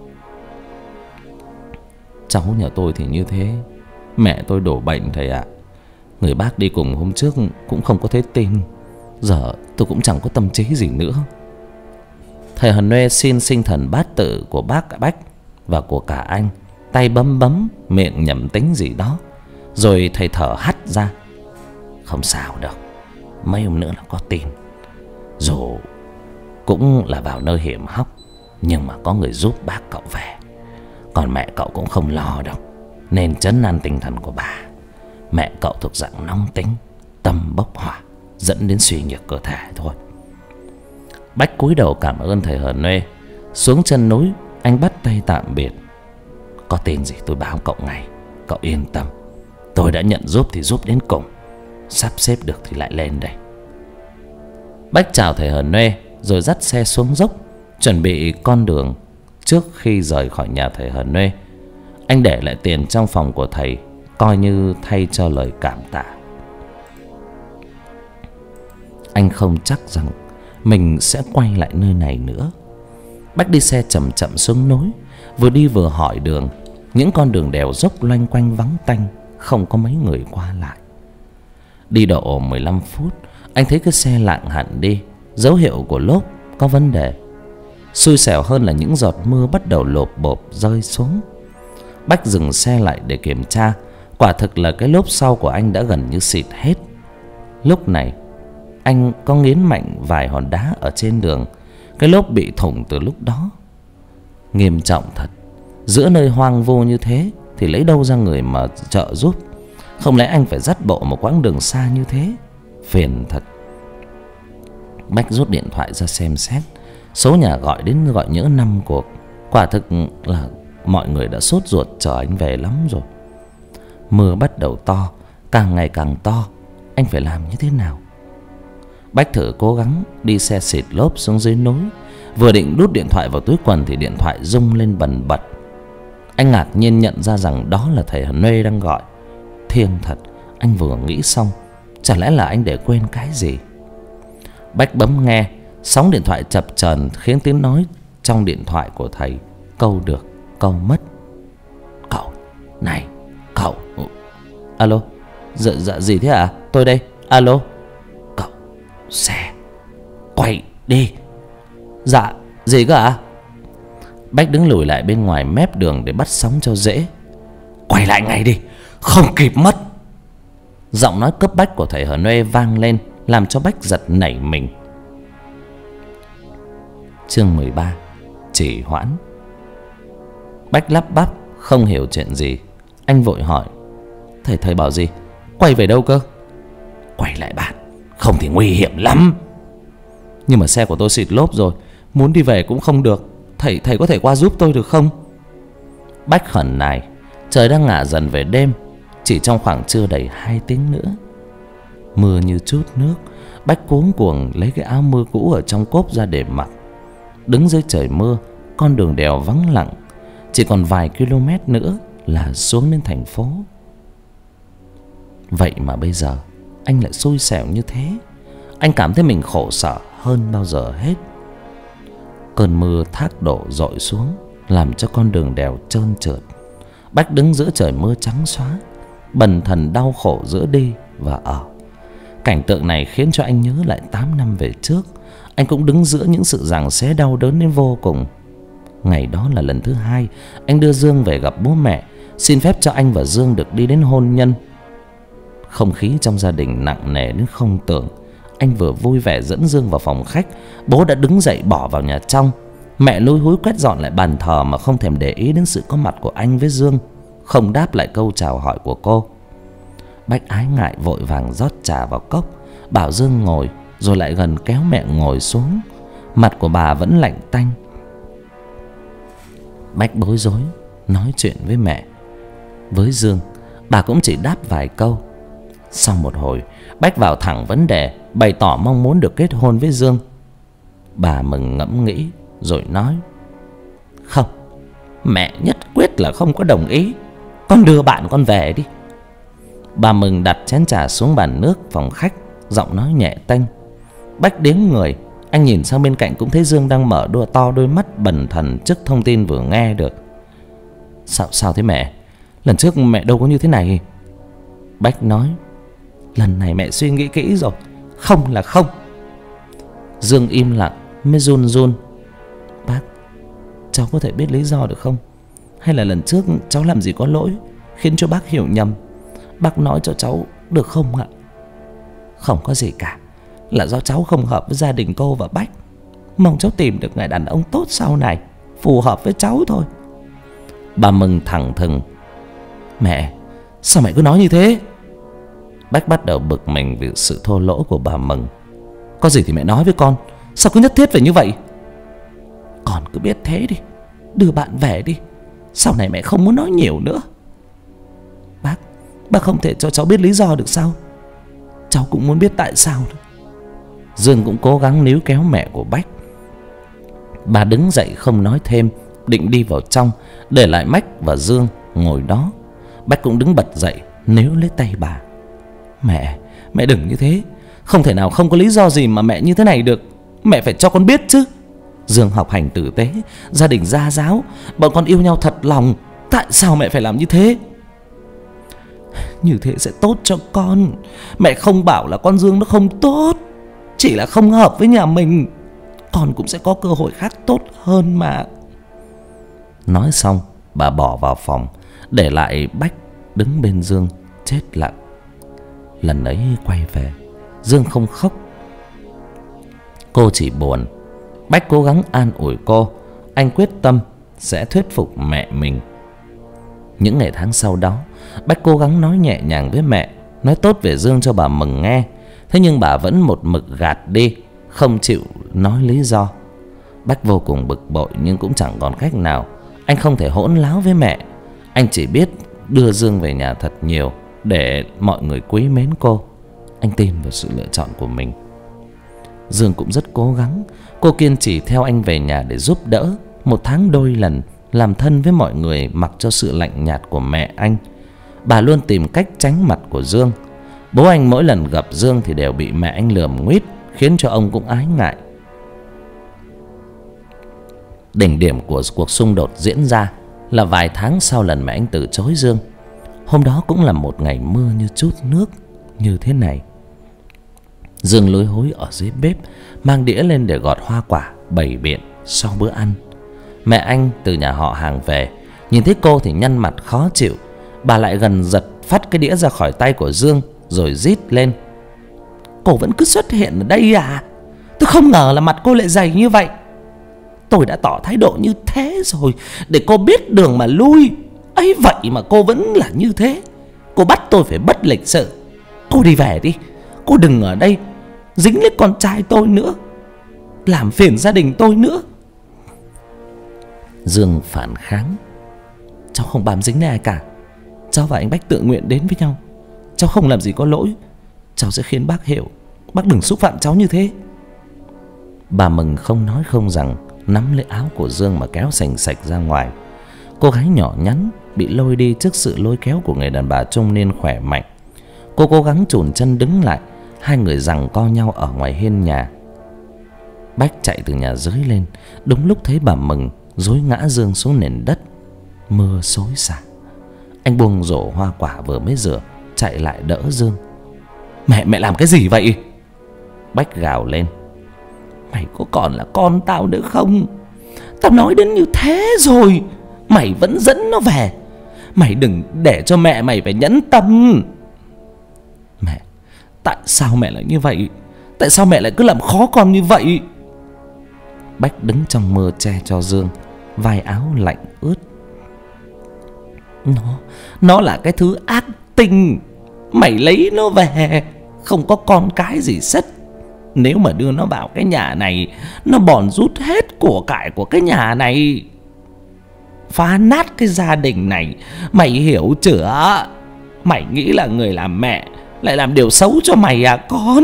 "Cháu nhà tôi thì như thế. Mẹ tôi đổ bệnh thầy ạ. Người bác đi cùng hôm trước cũng không có thấy tin. Giờ tôi cũng chẳng có tâm trí gì nữa." Thầy Hờ Nuê xin sinh thần bát tự của bác Bách và của cả anh, tay bấm bấm, miệng nhẩm tính gì đó. Rồi thầy thở hắt ra: "Không sao đâu, mấy hôm nữa là có tin. Dù cũng là vào nơi hiểm hóc, nhưng mà có người giúp bác cậu về. Còn mẹ cậu cũng không lo đâu, nên trấn an tinh thần của bà. Mẹ cậu thuộc dạng nóng tính, tâm bốc hỏa, dẫn đến suy nhược cơ thể thôi." Bách cúi đầu cảm ơn thầy Hờ Nuê. Xuống chân núi, anh bắt tay tạm biệt: "Có tin gì tôi báo cậu ngay, cậu yên tâm. Tôi đã nhận giúp thì giúp đến cùng. Sắp xếp được thì lại lên đây." Bách chào thầy Hờ Nuê rồi dắt xe xuống dốc, chuẩn bị con đường. Trước khi rời khỏi nhà thầy Hờ Nuê, anh để lại tiền trong phòng của thầy, coi như thay cho lời cảm tạ. Anh không chắc rằng mình sẽ quay lại nơi này nữa. Bách đi xe chậm chậm xuống núi, vừa đi vừa hỏi đường. Những con đường đèo dốc loanh quanh vắng tanh, không có mấy người qua lại. Đi độ mười lăm phút, anh thấy cái xe lạng hẳn đi, dấu hiệu của lốp có vấn đề. Xui xẻo hơn là những giọt mưa bắt đầu lộp bộp rơi xuống. Bách dừng xe lại để kiểm tra. Quả thực là cái lốp sau của anh đã gần như xịt hết. Lúc này anh có nghiến mạnh vài hòn đá ở trên đường. Cái lốp bị thủng từ lúc đó. Nghiêm trọng thật. Giữa nơi hoang vu như thế thì lấy đâu ra người mà trợ giúp. Không lẽ anh phải dắt bộ một quãng đường xa như thế? Phiền thật. Bách rút điện thoại ra xem xét. Số nhà gọi đến gọi nhỡ năm cuộc. Quả thực là mọi người đã sốt ruột chờ anh về lắm rồi. Mưa bắt đầu to, càng ngày càng to. Anh phải làm như thế nào? Bách thử cố gắng đi xe xịt lốp xuống dưới núi. Vừa định đút điện thoại vào túi quần thì điện thoại rung lên bần bật. Anh ngạc nhiên nhận ra rằng đó là thầy Hờ Nuê đang gọi. Thiêng thật, anh vừa nghĩ xong, chả lẽ là anh để quên cái gì? Bách bấm nghe. Sóng điện thoại chập chờn khiến tiếng nói trong điện thoại của thầy câu được câu mất. "Cậu, này, cậu." "Alo, dạ, dạ gì thế ạ? Tôi đây, alo." "Cậu, xe, quay đi." "Dạ, gì cơ ạ?" Bách đứng lùi lại bên ngoài mép đường để bắt sóng cho dễ. "Quay lại ngay đi, không kịp mất." Giọng nói cấp bách của thầy Hờ Nuê vang lên, làm cho Bách giật nảy mình. Chương mười ba. Chỉ hoãn. Bách lắp bắp không hiểu chuyện gì. Anh vội hỏi: Thầy thầy bảo gì? Quay về đâu cơ?" "Quay lại bạn, không thì nguy hiểm lắm." "Nhưng mà xe của tôi xịt lốp rồi, muốn đi về cũng không được. Thầy thầy có thể qua giúp tôi được không?" Bách khẩn nài. Trời đang ngả dần về đêm. Chỉ trong khoảng chưa đầy hai tiếng nữa. Mưa như chút nước. Bách cuống cuồng lấy cái áo mưa cũ ở trong cốp ra để mặc. Đứng dưới trời mưa, con đường đèo vắng lặng. Chỉ còn vài km nữa là xuống đến thành phố. Vậy mà bây giờ anh lại xui xẻo như thế. Anh cảm thấy mình khổ sở hơn bao giờ hết. Cơn mưa thác đổ dội xuống, làm cho con đường đèo trơn trượt. Bách đứng giữa trời mưa trắng xóa, bần thần đau khổ giữa đi và ở. Cảnh tượng này khiến cho anh nhớ lại tám năm về trước. Anh cũng đứng giữa những sự giằng xé đau đớn đến vô cùng. Ngày đó là lần thứ hai anh đưa Dương về gặp bố mẹ, xin phép cho anh và Dương được đi đến hôn nhân. Không khí trong gia đình nặng nề đến không tưởng. Anh vừa vui vẻ dẫn Dương vào phòng khách, bố đã đứng dậy bỏ vào nhà trong. Mẹ lúi húi quét dọn lại bàn thờ mà không thèm để ý đến sự có mặt của anh với Dương. không đáp lại câu chào hỏi của cô. Bách ái ngại vội vàng rót trà vào cốc, bảo Dương ngồi, rồi lại gần kéo mẹ ngồi xuống. Mặt của bà vẫn lạnh tanh. Bách bối rối nói chuyện với mẹ. Với Dương, bà cũng chỉ đáp vài câu. Sau một hồi, Bách vào thẳng vấn đề, bày tỏ mong muốn được kết hôn với Dương. Bà Mừng ngẫm nghĩ rồi nói: Không, mẹ nhất quyết là không có đồng ý. Con đưa bạn con về đi. Bà Mừng đặt chén trà xuống bàn nước phòng khách, giọng nói nhẹ tênh. Bách điếng người, anh nhìn sang bên cạnh cũng thấy Dương đang mở đôi to đôi mắt bần thần trước thông tin vừa nghe được. Sao sao thế mẹ? Lần trước mẹ đâu có như thế này. Bách nói: Lần này mẹ suy nghĩ kỹ rồi, không là không. Dương im lặng mới run run: Bác, cháu có thể biết lý do được không? Hay là lần trước cháu làm gì có lỗi khiến cho bác hiểu nhầm? Bác nói cho cháu được không ạ? Không có gì cả, là do cháu không hợp với gia đình cô và Bách. Mong cháu tìm được người đàn ông tốt sau này, phù hợp với cháu thôi. Bà Mừng thẳng thừng: Mẹ, sao mẹ cứ nói như thế? Bách bắt đầu bực mình vì sự thô lỗ của bà Mừng. Có gì thì mẹ nói với con, sao cứ nhất thiết phải như vậy? Con cứ biết thế đi, đưa bạn về đi, sau này mẹ không muốn nói nhiều nữa. Bác, bác không thể cho cháu biết lý do được sao? Cháu cũng muốn biết tại sao đó. Dương cũng cố gắng níu kéo mẹ của Bách. Bà đứng dậy không nói thêm, định đi vào trong, để lại Bách và Dương ngồi đó. Bách cũng đứng bật dậy níu lấy tay bà. Mẹ, mẹ đừng như thế. Không thể nào không có lý do gì mà mẹ như thế này được. Mẹ phải cho con biết chứ. Dương học hành tử tế, gia đình gia giáo, bọn con yêu nhau thật lòng. Tại sao mẹ phải làm như thế? Như thế sẽ tốt cho con. Mẹ không bảo là con Dương nó không tốt, chỉ là không hợp với nhà mình. Con cũng sẽ có cơ hội khác tốt hơn mà. Nói xong, bà bỏ vào phòng, để lại Bách đứng bên Dương chết lặng. Lần ấy quay về, Dương không khóc, cô chỉ buồn. Bách cố gắng an ủi cô. Anh quyết tâm sẽ thuyết phục mẹ mình. Những ngày tháng sau đó, Bách cố gắng nói nhẹ nhàng với mẹ, nói tốt về Dương cho bà Mừng nghe. Thế nhưng bà vẫn một mực gạt đi, không chịu nói lý do. Bách vô cùng bực bội nhưng cũng chẳng còn cách nào. Anh không thể hỗn láo với mẹ. Anh chỉ biết đưa Dương về nhà thật nhiều để mọi người quý mến cô. Anh tin vào sự lựa chọn của mình. Dương cũng rất cố gắng. Cô kiên trì theo anh về nhà để giúp đỡ. Một tháng đôi lần, làm thân với mọi người mặc cho sự lạnh nhạt của mẹ anh. Bà luôn tìm cách tránh mặt của Dương. Bố anh mỗi lần gặp Dương thì đều bị mẹ anh lườm nguýt, khiến cho ông cũng ái ngại. Đỉnh điểm của cuộc xung đột diễn ra là vài tháng sau lần mẹ anh từ chối Dương. Hôm đó cũng là một ngày mưa như trút nước như thế này. Dương lối hối ở dưới bếp, mang đĩa lên để gọt hoa quả bày biện sau bữa ăn. Mẹ anh từ nhà họ hàng về, nhìn thấy cô thì nhăn mặt khó chịu. Bà lại gần giật phắt cái đĩa ra khỏi tay của Dương, rồi rít lên: Cô vẫn cứ xuất hiện ở đây à? Tôi không ngờ là mặt cô lại dày như vậy. Tôi đã tỏ thái độ như thế rồi, để cô biết đường mà lui. Ấy vậy mà cô vẫn là như thế. Cô bắt tôi phải bất lịch sự. Cô đi về đi. Cô đừng ở đây dính lấy con trai tôi nữa, làm phiền gia đình tôi nữa. Dương phản kháng: Cháu không bám dính lấy ai cả. Cháu và anh Bách tự nguyện đến với nhau. Cháu không làm gì có lỗi. Cháu sẽ khiến bác hiểu. Bác đừng xúc phạm cháu như thế. Bà Mừng không nói không rằng, nắm lấy áo của Dương mà kéo sành sạch ra ngoài. Cô gái nhỏ nhắn bị lôi đi trước sự lôi kéo của người đàn bà trung niên khỏe mạnh. Cô cố gắng chùn chân đứng lại. Hai người giằng co nhau ở ngoài hiên nhà. Bách chạy từ nhà dưới lên, đúng lúc thấy bà Mừng dối ngã Dương xuống nền đất. Mưa xối xả. Anh buông rổ hoa quả vừa mới rửa, chạy lại đỡ Dương. Mẹ, mẹ làm cái gì vậy? Bách gào lên: Mày có còn là con tao nữa không? Tao nói đến như thế rồi, mày vẫn dẫn nó về. Mày đừng để cho mẹ mày phải nhẫn tâm. Mẹ, tại sao mẹ lại như vậy? Tại sao mẹ lại cứ làm khó con như vậy? Bách đứng trong mưa che cho Dương, vai áo lạnh ướt. Nó Nó là cái thứ ác tinh. Mày lấy nó về, không có con cái gì sất. Nếu mà đưa nó vào cái nhà này, nó bòn rút hết của cải của cái nhà này, phá nát cái gia đình này. Mày hiểu chưa? Mày nghĩ là người làm mẹ lại làm điều xấu cho mày à con?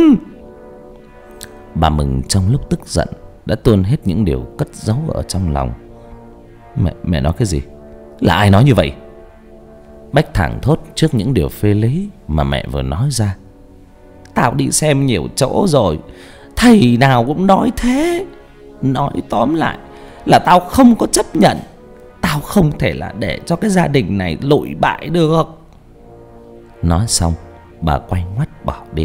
Bà Mừng trong lúc tức giận đã tuôn hết những điều cất giấu ở trong lòng. Mẹ, mẹ nói cái gì? Là ai nói như vậy? Bách thảng thốt trước những điều phê lý mà mẹ vừa nói ra. Tao đi xem nhiều chỗ rồi, thầy nào cũng nói thế. Nói tóm lại là tao không có chấp nhận. Tao không thể là để cho cái gia đình này lụi bại được. Nói xong, bà quay ngoắt bỏ đi.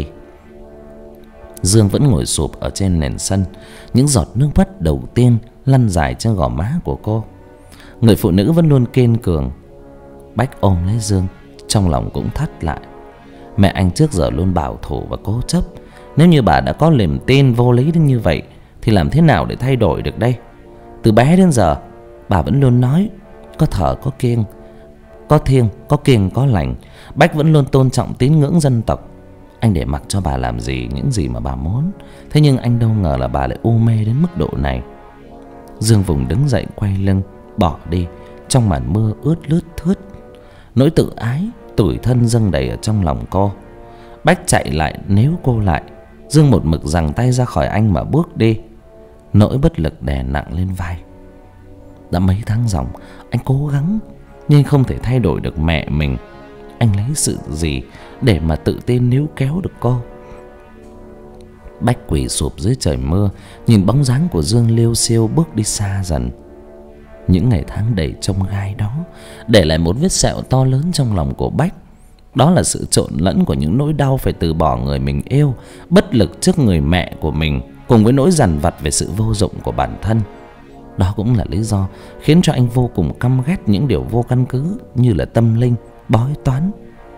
Dương vẫn ngồi sụp ở trên nền sân. Những giọt nước mắt đầu tiên lăn dài trên gò má của cô. Người phụ nữ vẫn luôn kiên cường. Bách ôm lấy Dương, trong lòng cũng thắt lại. Mẹ anh trước giờ luôn bảo thủ và cố chấp. Nếu như bà đã có niềm tin vô lý đến như vậy thì làm thế nào để thay đổi được đây? Từ bé đến giờ bà vẫn luôn nói có thờ có kiêng, có thiêng có kiêng có lành. Bách vẫn luôn tôn trọng tín ngưỡng dân tộc. Anh để mặc cho bà làm gì, những gì mà bà muốn. Thế nhưng anh đâu ngờ là bà lại u mê đến mức độ này. Dương vùng đứng dậy quay lưng bỏ đi trong màn mưa ướt lướt thướt. Nỗi tự ái tủi thân dâng đầy ở trong lòng cô. Bách chạy lại níu cô lại. Dương một mực giằng tay ra khỏi anh mà bước đi. Nỗi bất lực đè nặng lên vai. Đã mấy tháng ròng anh cố gắng nhưng không thể thay đổi được mẹ mình. Anh lấy sự gì để mà tự tin níu kéo được cô? Bách quỳ sụp dưới trời mưa, nhìn bóng dáng của Dương liêu xiêu bước đi xa dần. Những ngày tháng đầy chông gai đó để lại một vết sẹo to lớn trong lòng của Bách. Đó là sự trộn lẫn của những nỗi đau phải từ bỏ người mình yêu, bất lực trước người mẹ của mình, cùng với nỗi dằn vặt về sự vô dụng của bản thân. Đó cũng là lý do khiến cho anh vô cùng căm ghét những điều vô căn cứ như là tâm linh, bói toán.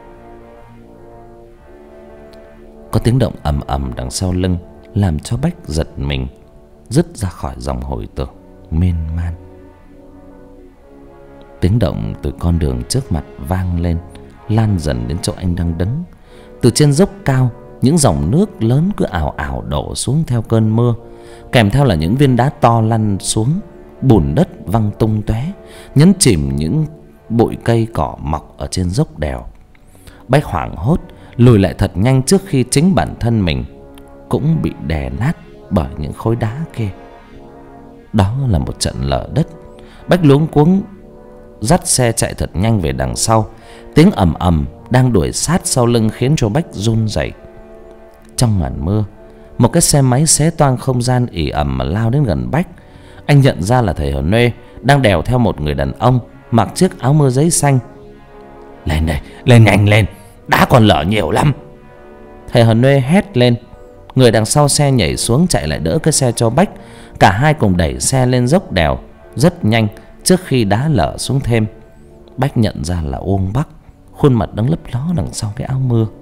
Có tiếng động ầm ầm đằng sau lưng làm cho Bách giật mình, dứt ra khỏi dòng hồi tưởng miên man. Tiếng động từ con đường trước mặt vang lên, lan dần đến chỗ anh đang đứng. Từ trên dốc cao, những dòng nước lớn cứ ào ào đổ xuống theo cơn mưa, kèm theo là những viên đá to lăn xuống, bùn đất văng tung tóe, nhấn chìm những bụi cây cỏ mọc ở trên dốc đèo. Bách hoảng hốt lùi lại thật nhanh trước khi chính bản thân mình cũng bị đè nát bởi những khối đá kia. Đó là một trận lở đất. Bách luống cuống dắt xe chạy thật nhanh về đằng sau. Tiếng ầm ầm đang đuổi sát sau lưng khiến cho Bách run rẩy. Trong màn mưa, một cái xe máy xé toang không gian ì ầm mà lao đến gần Bách. Anh nhận ra là thầy Hờ Nê đang đèo theo một người đàn ông mặc chiếc áo mưa giấy xanh. Lên đây, lên nhanh lên, đá còn lở nhiều lắm. Thầy Hờ Nê hét lên. Người đằng sau xe nhảy xuống chạy lại đỡ cái xe cho Bách. Cả hai cùng đẩy xe lên dốc đèo rất nhanh trước khi đá lở xuống thêm. Bách nhận ra là Uông Bắc, khuôn mặt đang lấp ló đằng sau cái áo mưa.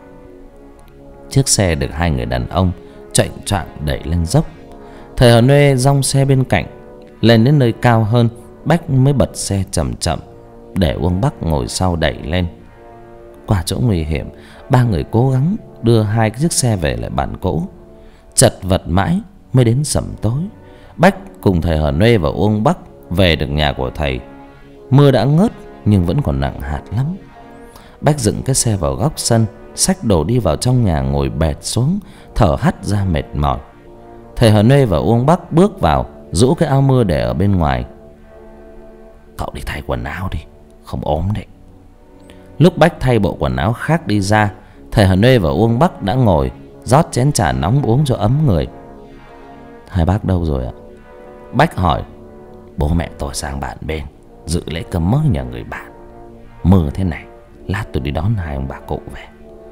Chiếc xe được hai người đàn ông chạy choạng đẩy lên dốc. Thầy Hờ Nê dong xe bên cạnh. Lên đến nơi cao hơn, Bách mới bật xe chậm chậm để Uông Bắc ngồi sau đẩy lên. Qua chỗ nguy hiểm, ba người cố gắng đưa hai chiếc xe về lại bản cũ. Chật vật mãi mới đến sẩm tối, Bách cùng thầy Hờ Nê và Uông Bắc về được nhà của thầy. Mưa đã ngớt nhưng vẫn còn nặng hạt lắm. Bách dựng cái xe vào góc sân, xách đồ đi vào trong nhà ngồi bệt xuống, thở hắt ra mệt mỏi. Thầy Hờ Nê và Uông Bắc bước vào, rũ cái áo mưa để ở bên ngoài. Cậu đi thay quần áo đi, không ốm đấy. Lúc Bách thay bộ quần áo khác đi ra, thầy Hờ Nê và Uông Bắc đã ngồi rót chén trà nóng uống cho ấm người. Hai bác đâu rồi ạ? Bách hỏi. Bố mẹ tôi sang bạn bên dự lễ cơm mới nhà người bạn. Mưa thế này, lát tôi đi đón hai ông bà cụ về.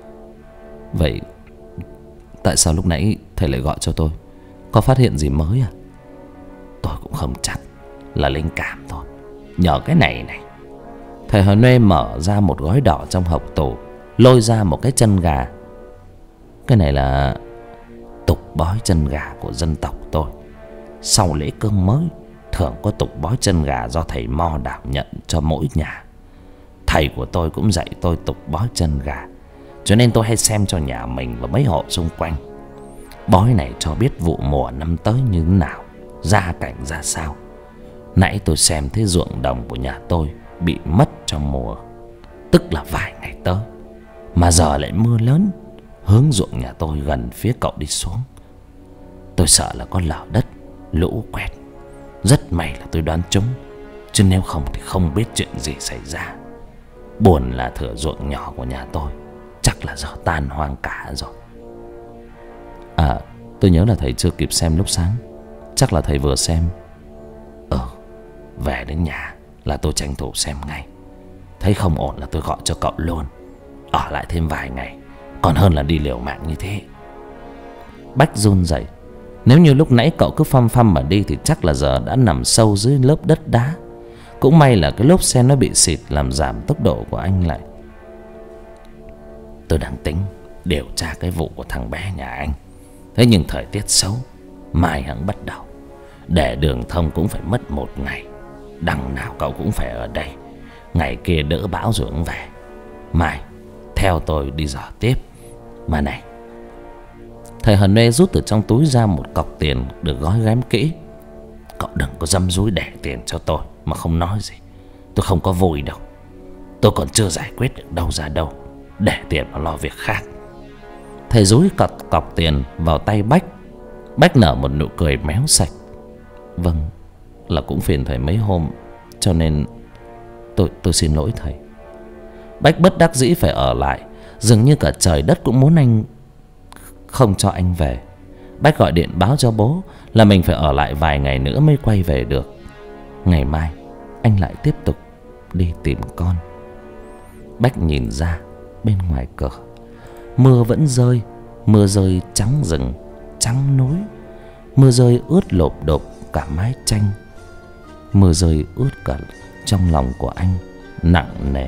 Vậy tại sao lúc nãy thầy lại gọi cho tôi? Có phát hiện gì mới à? Tôi cũng không chắc, là linh cảm thôi. Nhờ cái này này. Thầy Hờ Nê mở ra một gói đỏ trong hộc tủ, lôi ra một cái chân gà. Cái này là tục bói chân gà của dân tộc tôi. Sau lễ cơm mới thường có tục bói chân gà do thầy Mo đảm nhận cho mỗi nhà. thầy của tôi cũng dạy tôi tục bói chân gà, cho nên tôi hay xem cho nhà mình và mấy hộ xung quanh. Bói này cho biết vụ mùa năm tới như thế nào, gia cảnh ra sao. Nãy tôi xem thấy ruộng đồng của nhà tôi bị mất trong mùa, tức là vài ngày tới, mà giờ lại mưa lớn, hướng ruộng nhà tôi gần phía cậu đi xuống. Tôi sợ là có lở đất, lũ quét. Rất may là tôi đoán trúng, chứ nếu không thì không biết chuyện gì xảy ra. Buồn là thửa ruộng nhỏ của nhà tôi chắc là giờ tan hoang cả rồi. À, tôi nhớ là thầy chưa kịp xem lúc sáng. Chắc là thầy vừa xem. Ờ, về đến nhà là tôi tranh thủ xem ngay. Thấy không ổn là tôi gọi cho cậu luôn. Ở lại thêm vài ngày còn hơn là đi liều mạng như thế. Bách run rẩy. Nếu như lúc nãy cậu cứ phăm phăm mà đi thì chắc là giờ đã nằm sâu dưới lớp đất đá. Cũng may là cái lốp xe nó bị xịt làm giảm tốc độ của anh lại. Tôi đang tính điều tra cái vụ của thằng bé nhà anh. Thế nhưng thời tiết xấu, mai hẵng bắt đầu. Để đường thông cũng phải mất một ngày. Đằng nào cậu cũng phải ở đây. Ngày kia đỡ bão rồi cũng về. Mai theo tôi đi dò tiếp. Mà này. Thầy Hần Nê rút từ trong túi ra một cọc tiền được gói ghém kỹ. Cậu đừng có dăm dúi đẻ tiền cho tôi mà không nói gì. Tôi không có vui đâu. Tôi còn chưa giải quyết được đâu ra đâu. Để tiền mà lo việc khác. Thầy dúi cọc, cọc tiền vào tay Bách. Bách nở một nụ cười méo sạch. Vâng, là cũng phiền thầy mấy hôm, cho nên tôi tôi xin lỗi thầy. Bách bất đắc dĩ phải ở lại. Dường như cả trời đất cũng muốn anh không cho anh về. Bách gọi điện báo cho bố là mình phải ở lại vài ngày nữa mới quay về được. Ngày mai anh lại tiếp tục đi tìm con. Bách nhìn ra bên ngoài cửa, mưa vẫn rơi. Mưa rơi trắng rừng, trắng núi. Mưa rơi ướt lộp độp cả mái tranh. Mưa rơi ướt cả trong lòng của anh, nặng nề.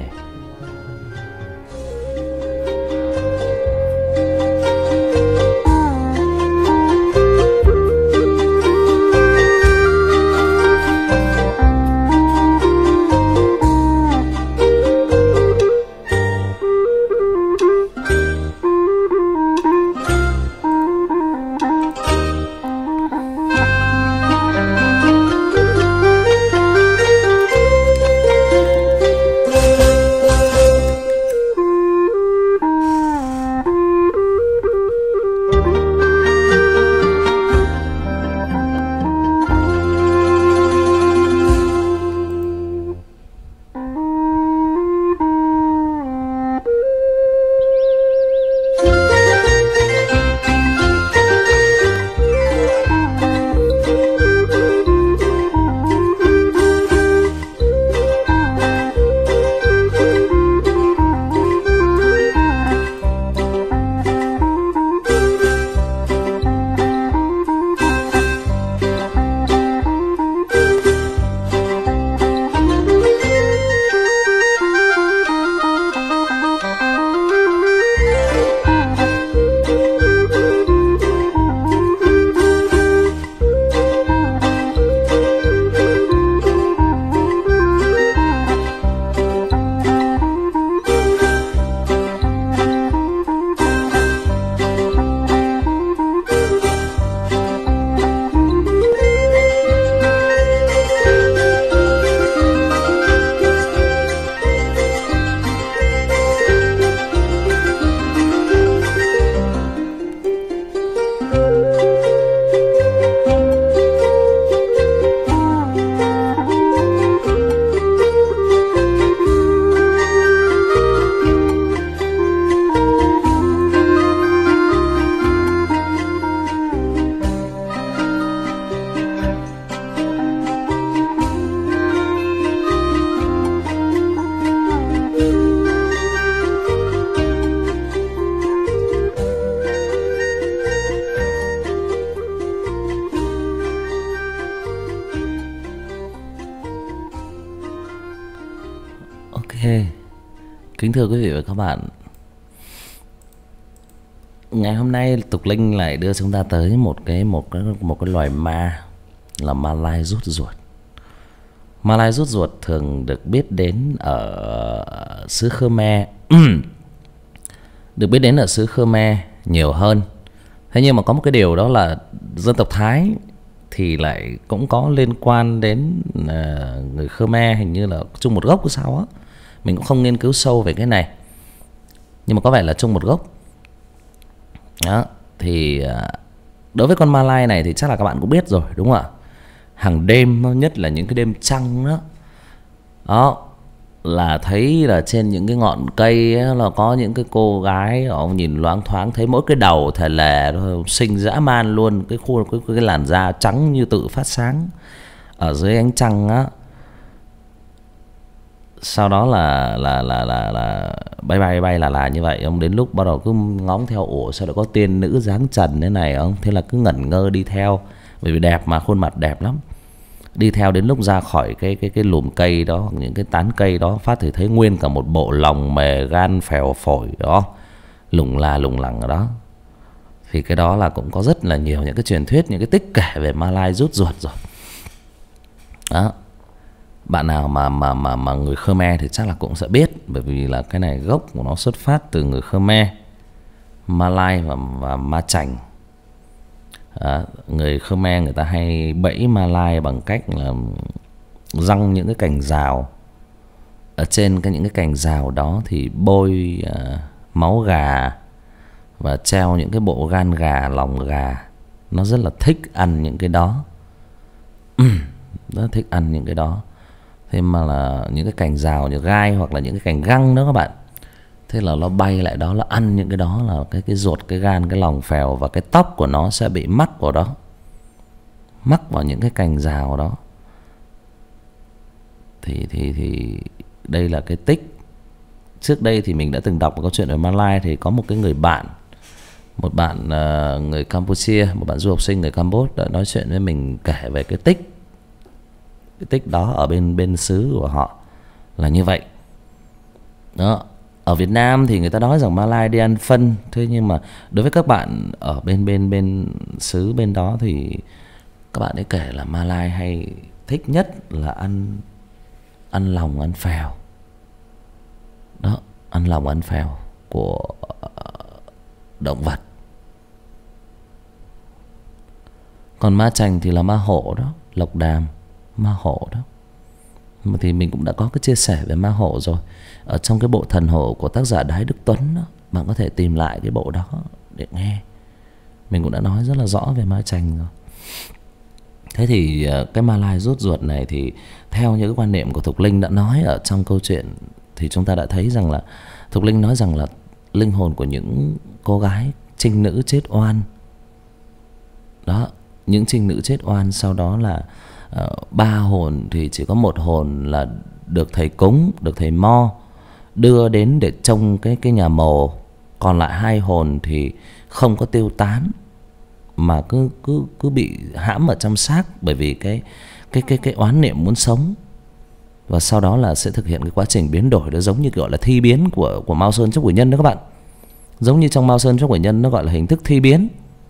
Kính thưa quý vị và các bạn, ngày hôm nay Tục Linh lại đưa chúng ta tới một cái một cái một cái loài ma là ma lai rút ruột. Malay rút ruột thường được biết đến ở xứ Khmer, được biết đến ở xứ Khmer nhiều hơn. Thế nhưng mà có một cái điều đó là dân tộc Thái thì lại cũng có liên quan đến uh, người Khmer, hình như là chung một gốc hay sao á. Mình cũng không nghiên cứu sâu về cái này, nhưng mà có vẻ là chung một gốc. Đó, thì uh, đối với con Malay này thì chắc là các bạn cũng biết rồi, đúng không ạ? Hàng đêm, nhất là những cái đêm trăng đó, đó là thấy là trên những cái ngọn cây ấy, là có những cái cô gái, ông nhìn loáng thoáng thấy mỗi cái đầu thề lè xinh dã man luôn, cái khuôn cái, cái làn da trắng như tự phát sáng ở dưới ánh trăng á. Sau đó là là là là là bay bay bay là là như vậy. Ông đến lúc bắt đầu cứ ngóng theo, ủa sao lại có tiên nữ dáng trần thế này ông, thế là cứ ngẩn ngơ đi theo, bởi vì đẹp mà, khuôn mặt đẹp lắm. Đi theo đến lúc ra khỏi cái cái cái lùm cây đó, những cái tán cây đó, phát thì thấy nguyên cả một bộ lòng mề gan phèo phổi đó, lủng là lủng lẳng ở đó. Thì cái đó là cũng có rất là nhiều những cái truyền thuyết, những cái tích kể về Malay rút ruột rồi. Đó. Bạn nào mà mà mà mà người Khmer thì chắc là cũng sẽ biết, bởi vì là cái này gốc của nó xuất phát từ người Khmer, Malay và và Ma Chành. À, người Khmer người ta hay bẫy Malay bằng cách là răng những cái cành rào. Ở trên cái những cái cành rào đó thì bôi uh, máu gà và treo những cái bộ gan gà, lòng gà. Nó rất là thích ăn những cái đó, rất thích ăn những cái đó. Thế mà là những cái cành rào như gai hoặc là những cái cành găng đó các bạn. Thế là nó bay lại đó, là ăn những cái đó, là cái cái ruột, cái gan, cái lòng phèo và cái tóc của nó sẽ bị mắc vào đó, mắc vào những cái cành rào đó. Thì thì thì đây là cái tích. Trước đây thì mình đã từng đọc một câu chuyện về Malay, thì có một cái người bạn, một bạn uh, người Campuchia, một bạn du học sinh người Campuchia đã nói chuyện với mình, kể về cái tích, cái tích đó ở bên bên xứ của họ là như vậy. Đó. Ở Việt Nam thì người ta nói rằng Malay đi ăn phân. Thế nhưng mà đối với các bạn ở bên bên bên xứ bên đó thì các bạn ấy kể là Malay hay thích nhất là ăn ăn lòng, ăn phèo. Đó, ăn lòng, ăn phèo của động vật. Còn Ma Chành thì là ma hổ đó, Lộc Đàm, ma hổ đó. Mà thì mình cũng đã có cái chia sẻ về ma hổ rồi, ở trong cái bộ Thần Hổ của tác giả Đái Đức Tuấn đó. Bạn có thể tìm lại cái bộ đó để nghe. Mình cũng đã nói rất là rõ về Ma Chành rồi. Thế thì cái Malay rút ruột này thì theo những cái quan niệm của Thục Linh đã nói ở trong câu chuyện, thì chúng ta đã thấy rằng là Thục Linh nói rằng là linh hồn của những cô gái trinh nữ chết oan đó, những trinh nữ chết oan, sau đó là uh, ba hồn thì chỉ có một hồn là được thầy cúng, được thầy mo đưa đến để trông cái cái nhà mồ, còn lại hai hồn thì không có tiêu tán mà cứ cứ cứ bị hãm ở trong xác, bởi vì cái cái cái cái oán niệm muốn sống. Và sau đó là sẽ thực hiện cái quá trình biến đổi, đó giống như gọi là thi biến của của Mao Sơn Chốc Quỷ Nhân đó các bạn. Giống như trong Mao Sơn Chốc Quỷ Nhân nó gọi là hình thức thi biến.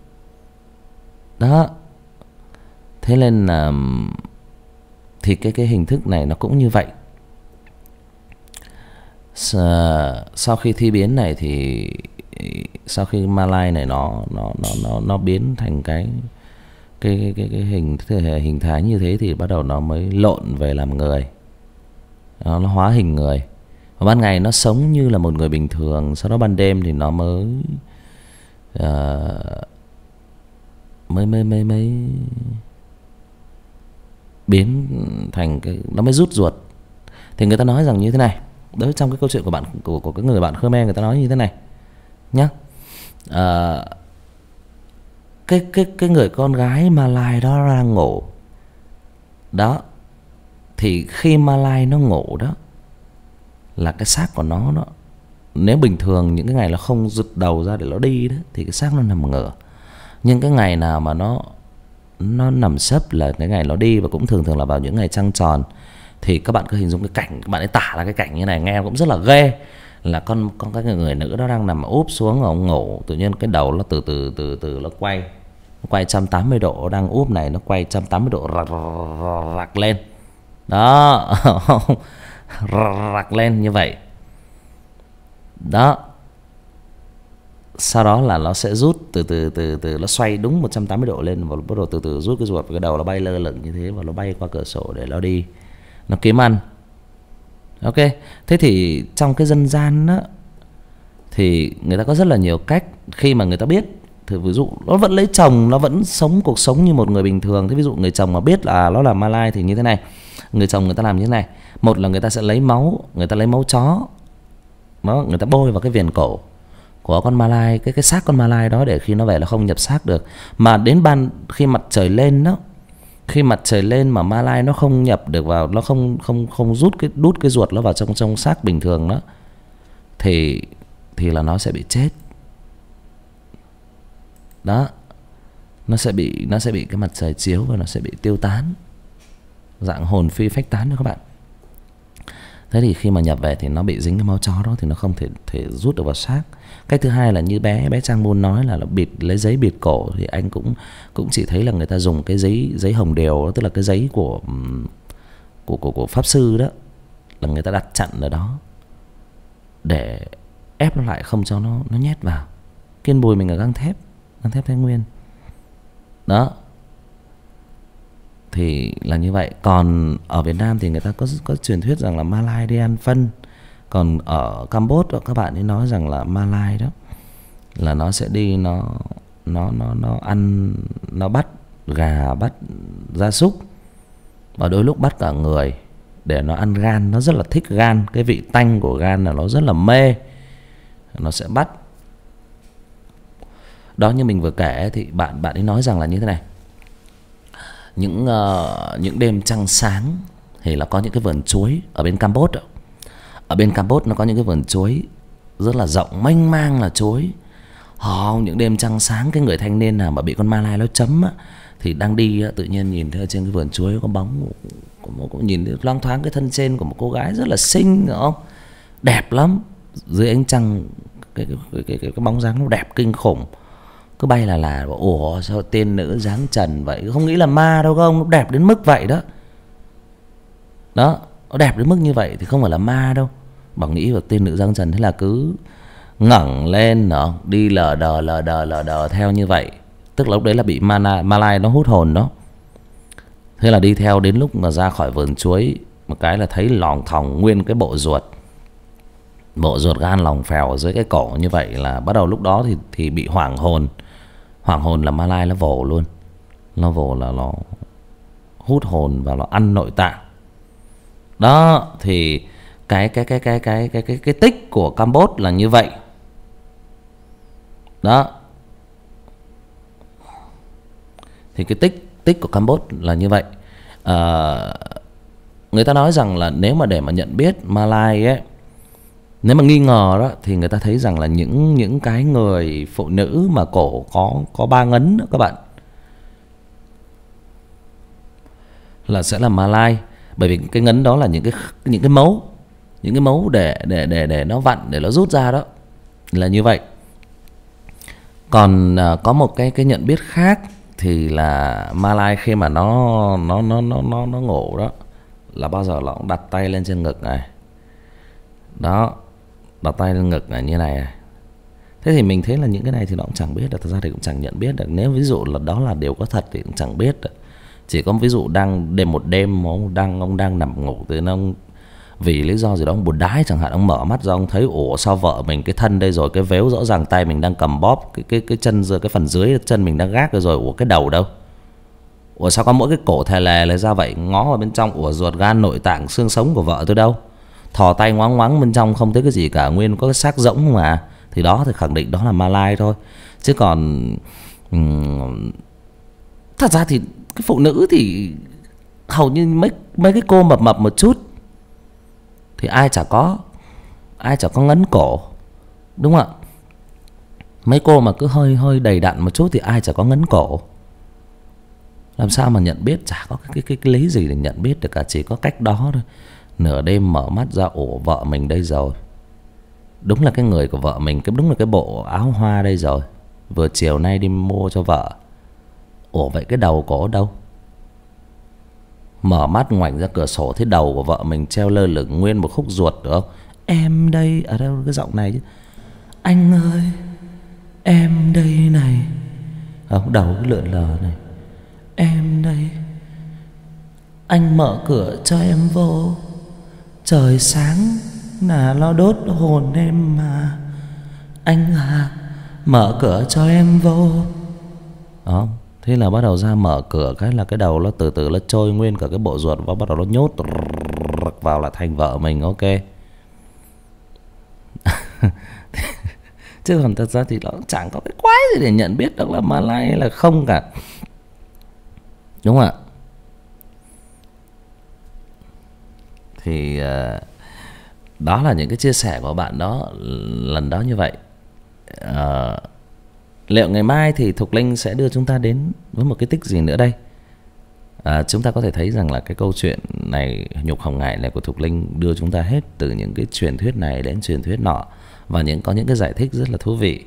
Đó. Thế nên là thì cái cái hình thức này nó cũng như vậy. Sau khi thi biến này thì sau khi Malay này nó nó nó nó nó biến thành cái cái cái cái hình hình thái như thế thì bắt đầu nó mới lộn về làm người. Nó, nó hóa hình người. Và ban ngày nó sống như là một người bình thường, sau đó ban đêm thì nó mới uh, mới mới mới mới biến thành cái, nó mới rút ruột. Thì người ta nói rằng như thế này, đối trong cái câu chuyện của bạn của của cái người bạn Khmer, người ta nói như thế này nhá. Uh, cái cái cái người con gái Malay đó đang ngủ đó, thì khi Malay nó ngủ đó là cái xác của nó đó, nếu bình thường những cái ngày nó không giật đầu ra để nó đi đó thì cái xác nó nằm ngửa. Nhưng cái ngày nào mà nó nó nằm sấp là cái ngày nó đi, và cũng thường thường là vào những ngày trăng tròn. Thì các bạn cứ hình dung cái cảnh, các bạn ấy tả là cái cảnh như này nghe cũng rất là ghê, là con con cái người nữ đó đang nằm úp xuống và ông ngủ, tự nhiên cái đầu nó từ từ từ từ nó quay nó quay một trăm tám mươi độ, đang úp này nó quay một trăm tám mươi độ rạc, rạc lên Đó. Rạc lên như vậy. Đó. Sau đó là nó sẽ rút từ từ từ từ nó xoay đúng một trăm tám mươi độ lên và bắt đầu từ từ rút cái ruột, cái đầu nó bay lơ lửng như thế và nó bay qua cửa sổ để nó đi, nó kiếm ăn. Ok, thế thì trong cái dân gian đó thì người ta có rất là nhiều cách khi mà người ta biết. Thì ví dụ nó vẫn lấy chồng, nó vẫn sống cuộc sống như một người bình thường. Thế ví dụ người chồng mà biết là nó là Malai thì như thế này. Người chồng người ta làm như thế này. Một là người ta sẽ lấy máu, người ta lấy máu chó đó, người ta bôi vào cái viền cổ của con Malai, cái cái xác con Malai đó, để khi nó về nó không nhập xác được. Mà đến ban khi mặt trời lên đó, khi mặt trời lên mà Malai nó không nhập được vào, nó không không không rút cái đút cái ruột nó vào trong trong xác bình thường đó, thì thì là nó sẽ bị chết. Đó. Nó sẽ bị nó sẽ bị cái mặt trời chiếu và nó sẽ bị tiêu tán, dạng hồn phi phách tán đó các bạn. Thế thì khi mà nhập về thì nó bị dính cái máu chó đó thì nó không thể thể rút được vào xác. Cách thứ hai là như bé bé Trang Moon nói là, là bịt lấy giấy bịt cổ, thì anh cũng cũng chỉ thấy là người ta dùng cái giấy giấy hồng đều đó, tức là cái giấy của của của của pháp sư đó, là người ta đặt chặn ở đó để ép nó lại, không cho nó nó nhét vào. Kiên bùi mình ở gang thép, gang thép Thái Nguyên. Đó. Thì là như vậy. Còn ở Việt Nam thì người ta có có truyền thuyết rằng là Malai đi ăn phân. Còn ở Campuchia các bạn ấy nói rằng là Malai đó là nó sẽ đi nó nó nó nó ăn, nó bắt gà, bắt gia súc, và đôi lúc bắt cả người để nó ăn gan. Nó rất là thích gan, cái vị tanh của gan là nó rất là mê, nó sẽ bắt. Đó, như mình vừa kể thì bạn bạn ấy nói rằng là như thế này. Những uh, những đêm trăng sáng thì là có những cái vườn chuối ở bên Campuchia. Ở bên Campuchia nó có những cái vườn chuối rất là rộng, mênh mang là chuối. Họ những đêm trăng sáng, cái người thanh niên nào mà bị con Malai nó chấm á, thì đang đi á, tự nhiên nhìn thấy ở trên cái vườn chuối có bóng, cũng, cũng nhìn thấy loang thoáng cái thân trên của một cô gái rất là xinh, hiểu không? Đẹp lắm. Dưới ánh trăng cái cái cái cái, cái, cái bóng dáng nó đẹp kinh khủng. Cứ bay là là ủa sao tiên nữ dáng trần vậy, không nghĩ là ma đâu không, nó đẹp đến mức vậy đó. Đó, nó đẹp đến mức như vậy thì không phải là ma đâu. Bằng nghĩ vào tiên nữ dáng trần, thế là cứ ngẩng lên nó đi lờ đờ lờ đờ lờ đờ theo như vậy. Tức là lúc đấy là bị mana, Malai nó hút hồn đó. Thế là đi theo đến lúc mà ra khỏi vườn chuối, một cái là thấy lòng thòng nguyên cái bộ ruột, bộ ruột gan lòng phèo ở dưới cái cổ như vậy, là bắt đầu lúc đó thì thì bị hoảng hồn. Hoảng hồn là Malai nó vồ luôn. Nó vồ là nó hút hồn và nó ăn nội tạng. Đó, thì cái cái cái cái cái cái cái cái tích của Campuchia là như vậy. Đó. Thì cái tích tích của Campuchia là như vậy. À, người ta nói rằng là nếu mà để mà nhận biết Malai ấy, nếu mà nghi ngờ đó, thì người ta thấy rằng là những những cái người phụ nữ mà cổ có có ba ngấn đó các bạn, là sẽ là Malai. Bởi vì cái ngấn đó là những cái những cái mấu, những cái mấu để để để để nó vặn, để nó rút ra đó, là như vậy. Còn à, có một cái cái nhận biết khác thì là Malai khi mà nó nó nó nó nó nó ngủ đó, là bao giờ nó cũng đặt tay lên trên ngực này. Đó, đặt tay lên ngực này như này. Thế thì mình thấy là những cái này thì nó cũng chẳng biết được, thật ra thì cũng chẳng nhận biết được. Nếu ví dụ là đó là điều có thật thì cũng chẳng biết được. Chỉ có ví dụ đang đêm một đêm ông đang ông đang nằm ngủ, từ ông vì lý do gì đó ông buồn đái chẳng hạn, ông mở mắt ra ông thấy ủa sao vợ mình cái thân đây rồi, cái vếu rõ ràng tay mình đang cầm bóp, cái cái cái chân giờ cái phần dưới chân mình đang gác rồi, ủa cái đầu đâu, ủa sao có mỗi cái cổ thè lè lấy ra vậy, ngó vào bên trong ủa ruột gan nội tạng xương sống của vợ tôi đâu, thò tay ngoáng ngoáng bên trong không thấy cái gì cả, nguyên có cái xác rỗng mà. Thì đó thì khẳng định đó là Malai thôi. Chứ còn um, thật ra thì cái phụ nữ thì hầu như mấy mấy cái cô mập mập một chút thì ai chả có, ai chả có ngấn cổ, đúng không ạ? Mấy cô mà cứ hơi hơi đầy đặn một chút thì ai chả có ngấn cổ. Làm sao mà nhận biết, chả có cái cái cái, cái lấy gì để nhận biết được cả, chỉ có cách đó thôi. Nửa đêm mở mắt ra ổ vợ mình đây rồi, đúng là cái người của vợ mình, cái đúng là cái bộ áo hoa đây rồi, vừa chiều nay đi mua cho vợ. Ủa vậy cái đầu cổ đâu? Mở mắt ngoảnh ra cửa sổ thấy đầu của vợ mình treo lơ lửng nguyên một khúc ruột, được không? Em đây, ở đâu cái giọng này chứ. Anh ơi, em đây này. Không, đầu cái lượn lờ này. Em đây. Anh mở cửa cho em vô. Trời sáng là lo đốt hồn em mà. Anh à, mở cửa cho em vô. Đó, thế là bắt đầu ra mở cửa cái là cái đầu nó từ từ nó trôi nguyên cả cái bộ ruột và bắt đầu nó nhốt vào là thành vợ mình. Ok. Chứ còn thật ra thì nó chẳng có cái quái gì để nhận biết được là Malay hay là không cả. Đúng không ạ? Thì uh, đó là những cái chia sẻ của bạn đó lần đó như vậy. uh, Liệu ngày mai thì Thục Linh sẽ đưa chúng ta đến với một cái tích gì nữa đây? À, chúng ta có thể thấy rằng là cái câu chuyện này, Nhục Hồng Ngải này của Thục Linh đưa chúng ta hết từ những cái truyền thuyết này đến truyền thuyết nọ, và những có những cái giải thích rất là thú vị.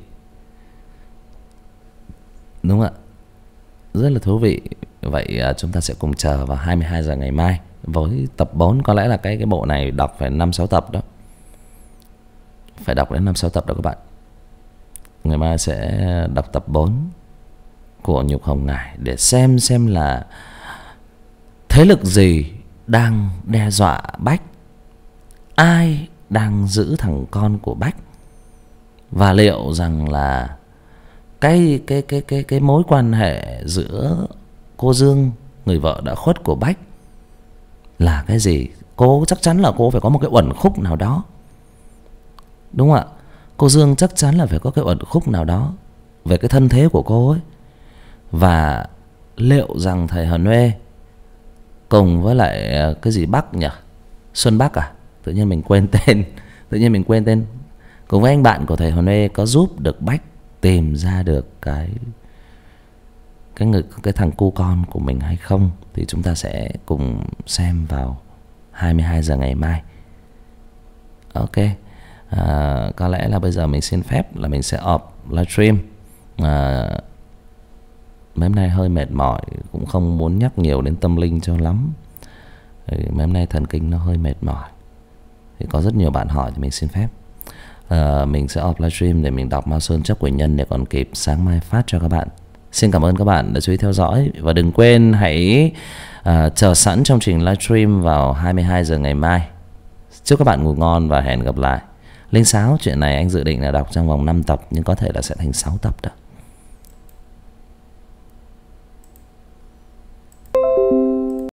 Đúng không ạ? Rất là thú vị. Vậy à, chúng ta sẽ cùng chờ vào hai mươi hai giờ ngày mai với tập bốn. Có lẽ là cái cái bộ này đọc phải năm sáu tập đó. Phải đọc đến năm sáu tập đó các bạn. Ngày mai sẽ đọc tập bốn của Nhục Hồng Ngải để xem xem là thế lực gì đang đe dọa Bách, ai đang giữ thằng con của Bách, và liệu rằng là cái cái cái cái cái mối quan hệ giữa cô Dương, người vợ đã khuất của Bách, là cái gì. Cô chắc chắn là cô phải có một cái uẩn khúc nào đó. Đúng không ạ? Cô Dương chắc chắn là phải có cái uẩn khúc nào đó về cái thân thế của cô ấy. Và liệu rằng thầy Hần Huê cùng với lại cái gì Bắc nhỉ? Xuân Bắc à? Tự nhiên mình quên tên. Tự nhiên mình quên tên. Cùng với anh bạn của thầy Hần Huê có giúp được Bách tìm ra được cái cái người cái thằng cu con của mình hay không, thì chúng ta sẽ cùng xem vào hai mươi hai giờ ngày mai. Ok. À, có lẽ là bây giờ mình xin phép là mình sẽ off livestream. À, mấy hôm nay hơi mệt mỏi, cũng không muốn nhắc nhiều đến tâm linh cho lắm. Mấy hôm nay thần kinh nó hơi mệt mỏi, thì có rất nhiều bạn hỏi thì mình xin phép. À, mình sẽ off livestream để mình đọc Ma Sơn Chấp Quỷ Nhân để còn kịp sáng mai phát cho các bạn. Xin cảm ơn các bạn đã chú ý theo dõi, và đừng quên hãy à, chờ sẵn trong trình livestream vào hai mươi hai giờ ngày mai. Chúc các bạn ngủ ngon và hẹn gặp lại. Linh Sáo chuyện này anh dự định là đọc trong vòng năm tập, nhưng có thể là sẽ thành sáu tập đó.